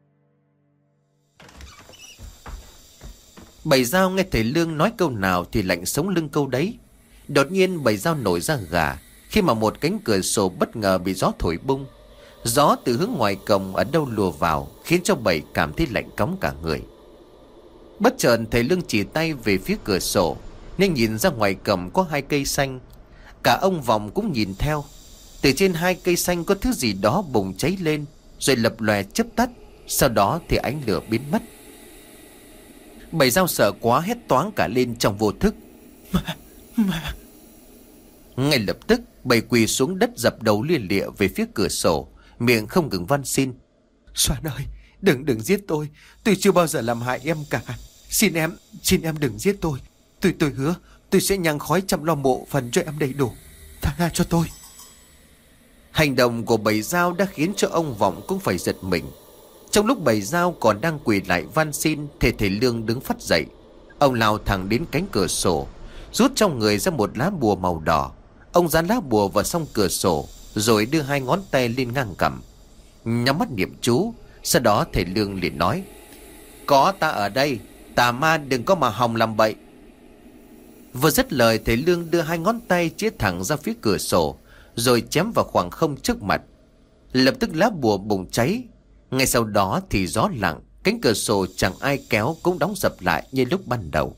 Bảy Dao nghe thầy Lương nói câu nào thì lạnh sống lưng câu đấy. Đột nhiên Bảy Dao nổi ra gà khi mà một cánh cửa sổ bất ngờ bị gió thổi bung. Gió từ hướng ngoài cổng ở đâu lùa vào khiến cho Bảy cảm thấy lạnh cóng cả người. Bất chợt thầy Lương chỉ tay về phía cửa sổ, nên nhìn ra ngoài cổng có hai cây xanh. Cả ông Vọng cũng nhìn theo. Từ trên hai cây xanh có thứ gì đó bùng cháy lên, rồi lập lòe chớp tắt. Sau đó thì ánh lửa biến mất. Bảy Dao sợ quá hét toáng cả lên trong vô thức. Mà. Ngay lập tức Bảy quỳ xuống đất dập đầu lia lịa về phía cửa sổ, miệng không ngừng van xin. Soan ơi, đừng giết tôi chưa bao giờ làm hại em cả. Xin em đừng giết tôi. Tôi hứa tôi sẽ nhang khói chăm lo mộ phần cho em đầy đủ. Tha tha cho tôi. Hành động của Bảy Dao đã khiến cho ông Vọng cũng phải giật mình. Trong lúc Bảy Dao còn đang quỳ lại van xin thì thầy Lương đứng phắt dậy. Ông lao thẳng đến cánh cửa sổ, rút trong người ra một lá bùa màu đỏ. Ông dán lá bùa vào song cửa sổ, rồi đưa hai ngón tay lên ngang cằm, nhắm mắt niệm chú. Sau đó thầy Lương liền nói. Có ta ở đây, tà ma đừng có mà hòng làm bậy. Vừa dứt lời thầy Lương đưa hai ngón tay chĩa thẳng ra phía cửa sổ, rồi chém vào khoảng không trước mặt. Lập tức lá bùa bùng cháy. Ngay sau đó thì gió lặng, cánh cửa sổ chẳng ai kéo cũng đóng sập lại như lúc ban đầu.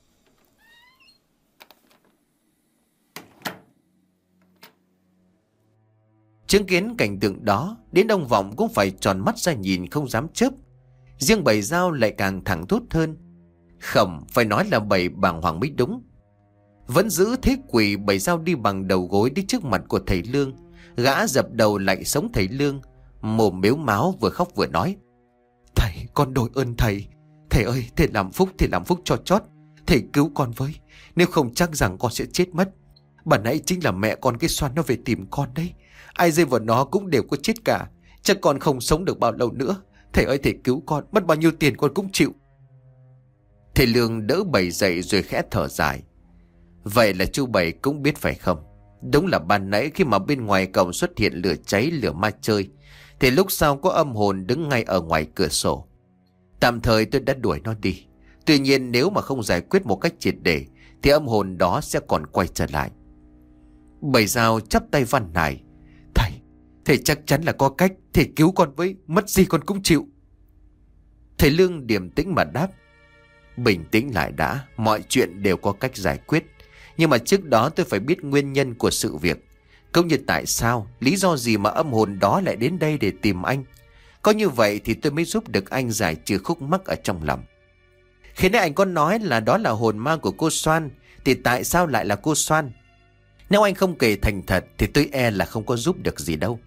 Chứng kiến cảnh tượng đó, đến ông Vọng cũng phải tròn mắt ra nhìn không dám chớp. Riêng Bảy Dao lại càng thẳng thốt hơn. Không, phải nói là Bảy bàng hoàng mới đúng. Vẫn giữ thế quỳ, Bảy Dao đi bằng đầu gối đến trước mặt của thầy Lương. Gã dập đầu lại sống thầy Lương, mồm mếu máo vừa khóc vừa nói. Thầy, con đội ơn thầy. Thầy ơi, thầy làm phúc cho chót. Thầy cứu con với, nếu không chắc rằng con sẽ chết mất. Bà nãy chính là mẹ con cái Soan nó về tìm con đấy. Ai rơi vào nó cũng đều có chết cả. Chắc con không sống được bao lâu nữa. Thầy ơi, thầy cứu con, mất bao nhiêu tiền con cũng chịu. Thầy Lương đỡ Bảy dậy rồi khẽ thở dài. Vậy là chú Bảy cũng biết phải không? Đúng là ban nãy khi mà bên ngoài cổng xuất hiện lửa cháy, lửa ma chơi, thì lúc sau có âm hồn đứng ngay ở ngoài cửa sổ. Tạm thời tôi đã đuổi nó đi. Tuy nhiên nếu mà không giải quyết một cách triệt để thì âm hồn đó sẽ còn quay trở lại. Bảy Dao chắp tay van nài. Thầy chắc chắn là có cách. Thầy cứu con với, mất gì con cũng chịu. Thầy Lương điềm tĩnh mà đáp. Bình tĩnh lại đã, mọi chuyện đều có cách giải quyết. Nhưng mà trước đó tôi phải biết nguyên nhân của sự việc, cũng như tại sao, lý do gì mà âm hồn đó lại đến đây để tìm anh. Có như vậy thì tôi mới giúp được anh giải trừ khúc mắc ở trong lòng. Khi nãy anh có nói là đó là hồn ma của cô Soan, thì tại sao lại là cô Soan? Nếu anh không kể thành thật thì tôi e là không có giúp được gì đâu.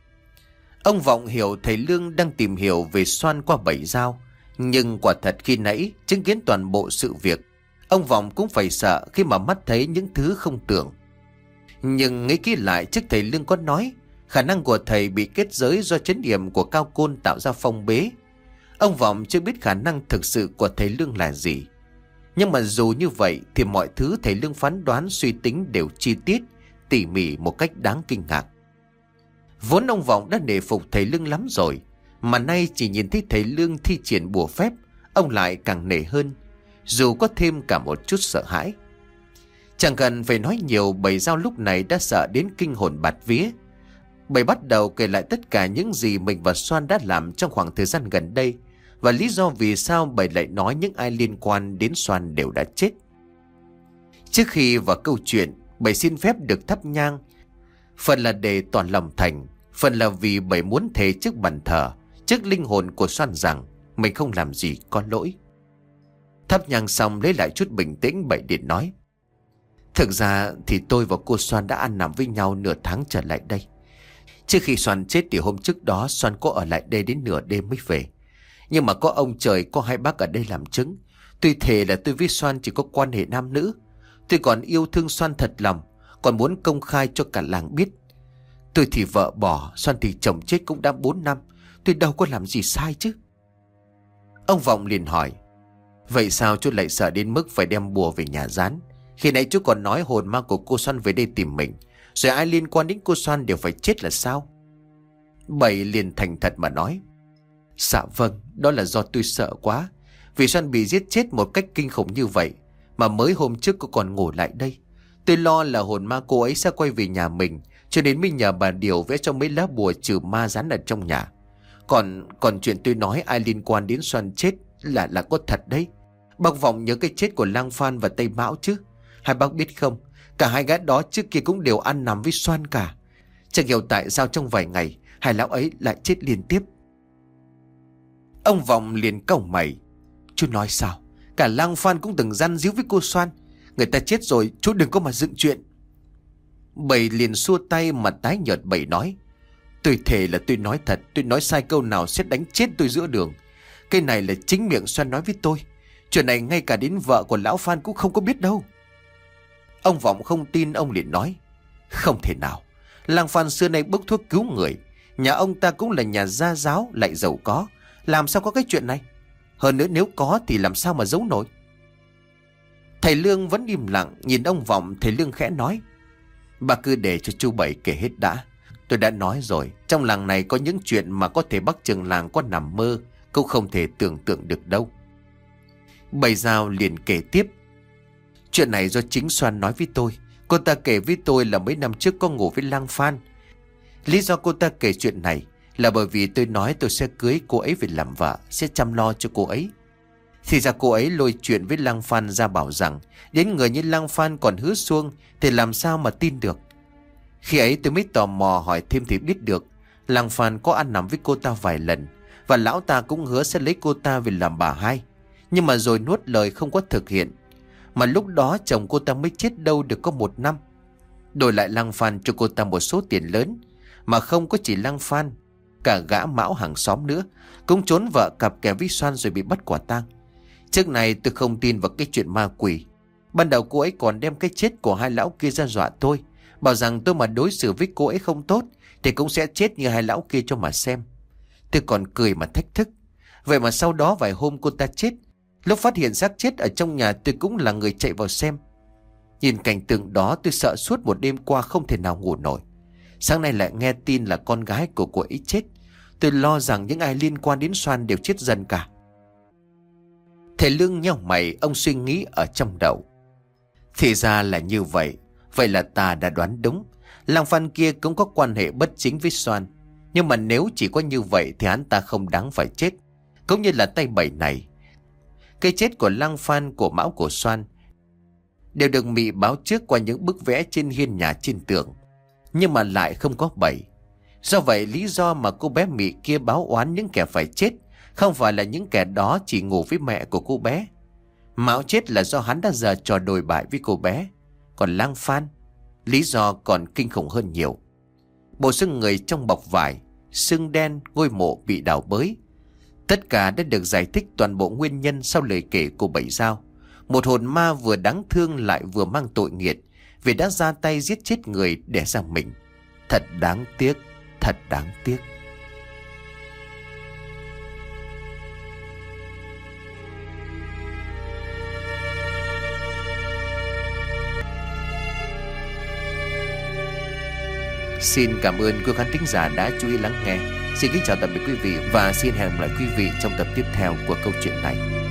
Ông Vọng hiểu thầy Lương đang tìm hiểu về Soan qua 7 dao. Nhưng quả thật khi nãy chứng kiến toàn bộ sự việc, ông Vọng cũng phải sợ khi mà mắt thấy những thứ không tưởng. Nhưng nghĩ kỹ lại, trước thầy Lương có nói khả năng của thầy bị kết giới do chấn yểm của Cao Côn tạo ra phong bế. Ông Vọng chưa biết khả năng thực sự của thầy Lương là gì. Nhưng mà dù như vậy thì mọi thứ thầy Lương phán đoán suy tính đều chi tiết, tỉ mỉ một cách đáng kinh ngạc. Vốn ông Vọng đã nể phục thầy Lương lắm rồi, mà nay chỉ nhìn thấy thầy Lương thi triển bùa phép, ông lại càng nể hơn, dù có thêm cả một chút sợ hãi. Chẳng cần phải nói nhiều, Bảy Dao lúc này đã sợ đến kinh hồn bạt vía. Bảy bắt đầu kể lại tất cả những gì mình và Soan đã làm trong khoảng thời gian gần đây, và lý do vì sao Bảy lại nói những ai liên quan đến Soan đều đã chết. Trước khi vào câu chuyện, Bảy xin phép được thắp nhang. Phần là để tỏ lòng thành, phần là vì Bảy muốn thề trước bàn thờ, trước linh hồn của Soan rằng mình không làm gì có lỗi. Thắp nhang xong lấy lại chút bình tĩnh, Bảy điện nói: Thực ra thì tôi và cô Soan đã ăn nằm với nhau nửa tháng trở lại đây. Trước khi Soan chết thì hôm trước đó Soan có ở lại đây đến nửa đêm mới về. Nhưng mà có ông trời, có hai bác ở đây làm chứng. Tuy thề là tôi với Soan chỉ có quan hệ nam nữ. Tôi còn yêu thương Soan thật lòng, còn muốn công khai cho cả làng biết. Tôi thì vợ bỏ, Soan thì chồng chết cũng đã 4 năm. Tôi đâu có làm gì sai chứ. Ông Vọng liền hỏi: Vậy sao chú lại sợ đến mức phải đem bùa về nhà dán? Khi nãy chú còn nói hồn ma của cô Soan về đây tìm mình, rồi ai liên quan đến cô Soan đều phải chết là sao? Bảy liền thành thật mà nói: Dạ vâng, đó là do tôi sợ quá. Vì Soan bị giết chết một cách kinh khủng như vậy, mà mới hôm trước cô còn ngủ lại đây. Tôi lo là hồn ma cô ấy sẽ quay về nhà mình, cho nên mới nhờ bà Điều vẽ cho mấy lá bùa trừ ma dán ở trong nhà. Còn chuyện tôi nói ai liên quan đến Soan chết là có thật đấy. Bác Vọng nhớ cái chết của Lang Phan và Tây Mão chứ? Hai bác biết không, cả hai gã đó trước kia cũng đều ăn nằm với Soan cả. Chẳng hiểu tại sao trong vài ngày hai lão ấy lại chết liên tiếp. Ông Vọng liền cau mày: Chú nói sao? Cả Lang Phan cũng từng răn díu với cô Soan. Người ta chết rồi, chú đừng có mà dựng chuyện. Bảy liền xua tay mà tái nhợt. Bảy nói: Tôi thề là tôi nói thật. Tôi nói sai câu nào sẽ đánh chết tôi giữa đường. Cái này là chính miệng Soan nói với tôi. Chuyện này ngay cả đến vợ của lão Phan cũng không có biết đâu. Ông Vọng không tin, ông liền nói: Không thể nào. Lang Phan xưa nay bốc thuốc cứu người. Nhà ông ta cũng là nhà gia giáo lại giàu có, làm sao có cái chuyện này? Hơn nữa nếu có thì làm sao mà giấu nổi? Thầy Lương vẫn im lặng nhìn ông Vọng. Thầy Lương khẽ nói: Bà cứ để cho chú Bảy kể hết đã. Tôi đã nói rồi, trong làng này có những chuyện mà có thể bác trưởng làng có nằm mơ cũng không thể tưởng tượng được đâu. Bảy Dao liền kể tiếp: Chuyện này do chính Soan nói với tôi. Cô ta kể với tôi là mấy năm trước có ngủ với Lang Phan. Lý do cô ta kể chuyện này là bởi vì tôi nói tôi sẽ cưới cô ấy về làm vợ, sẽ chăm lo cho cô ấy. Thì ra cô ấy lôi chuyện với Lang Phan ra bảo rằng đến người như Lang Phan còn hứa xuông thì làm sao mà tin được. Khi ấy tôi mới tò mò hỏi thêm thì biết được Lang Phan có ăn nằm với cô ta vài lần, và lão ta cũng hứa sẽ lấy cô ta về làm bà hai. Nhưng mà rồi nuốt lời không có thực hiện. Mà lúc đó chồng cô ta mới chết đâu được có 1 năm. Đổi lại Lang Phan cho cô ta một số tiền lớn. Mà không có chỉ Lang Phan, cả gã Mão hàng xóm nữa cũng trốn vợ cặp kè với Soan rồi bị bắt quả tang. Trước này tôi không tin vào cái chuyện ma quỷ. Ban đầu cô ấy còn đem cái chết của hai lão kia ra dọa tôi, bảo rằng tôi mà đối xử với cô ấy không tốt thì cũng sẽ chết như hai lão kia cho mà xem. Tôi còn cười mà thách thức. Vậy mà sau đó vài hôm cô ta chết. Lúc phát hiện xác chết ở trong nhà, tôi cũng là người chạy vào xem. Nhìn cảnh tượng đó tôi sợ suốt một đêm qua không thể nào ngủ nổi. Sáng nay lại nghe tin là con gái của cô ấy chết. Tôi lo rằng những ai liên quan đến Soan đều chết dần cả. Thầy Lương nhíu mày, ông suy nghĩ ở trong đầu. Thì ra là như vậy. Vậy là ta đã đoán đúng. Lang Phan kia cũng có quan hệ bất chính với Soan. Nhưng mà nếu chỉ có như vậy thì hắn ta không đáng phải chết. Cũng như là tay Bảy này. Cái chết của Lang Phan, của Mão, của Soan đều được Mị báo trước qua những bức vẽ trên hiên nhà trên tường. Nhưng mà lại không có Bảy. Do vậy lý do mà cô bé Mị kia báo oán những kẻ phải chết không phải là những kẻ đó chỉ ngủ với mẹ của cô bé. Mão chết là do hắn đã giở trò đồi bại với cô bé. Còn Lang Phan, lý do còn kinh khủng hơn nhiều. Bộ xương người trong bọc vải, xương đen, ngôi mộ bị đào bới. Tất cả đã được giải thích toàn bộ nguyên nhân sau lời kể của Bảy Dao. Một hồn ma vừa đáng thương lại vừa mang tội nghiệt vì đã ra tay giết chết người để ra mình. Thật đáng tiếc, thật đáng tiếc. Xin cảm ơn quý khán thính giả đã chú ý lắng nghe. Xin kính chào tạm biệt quý vị và xin hẹn gặp lại quý vị trong tập tiếp theo của câu chuyện này.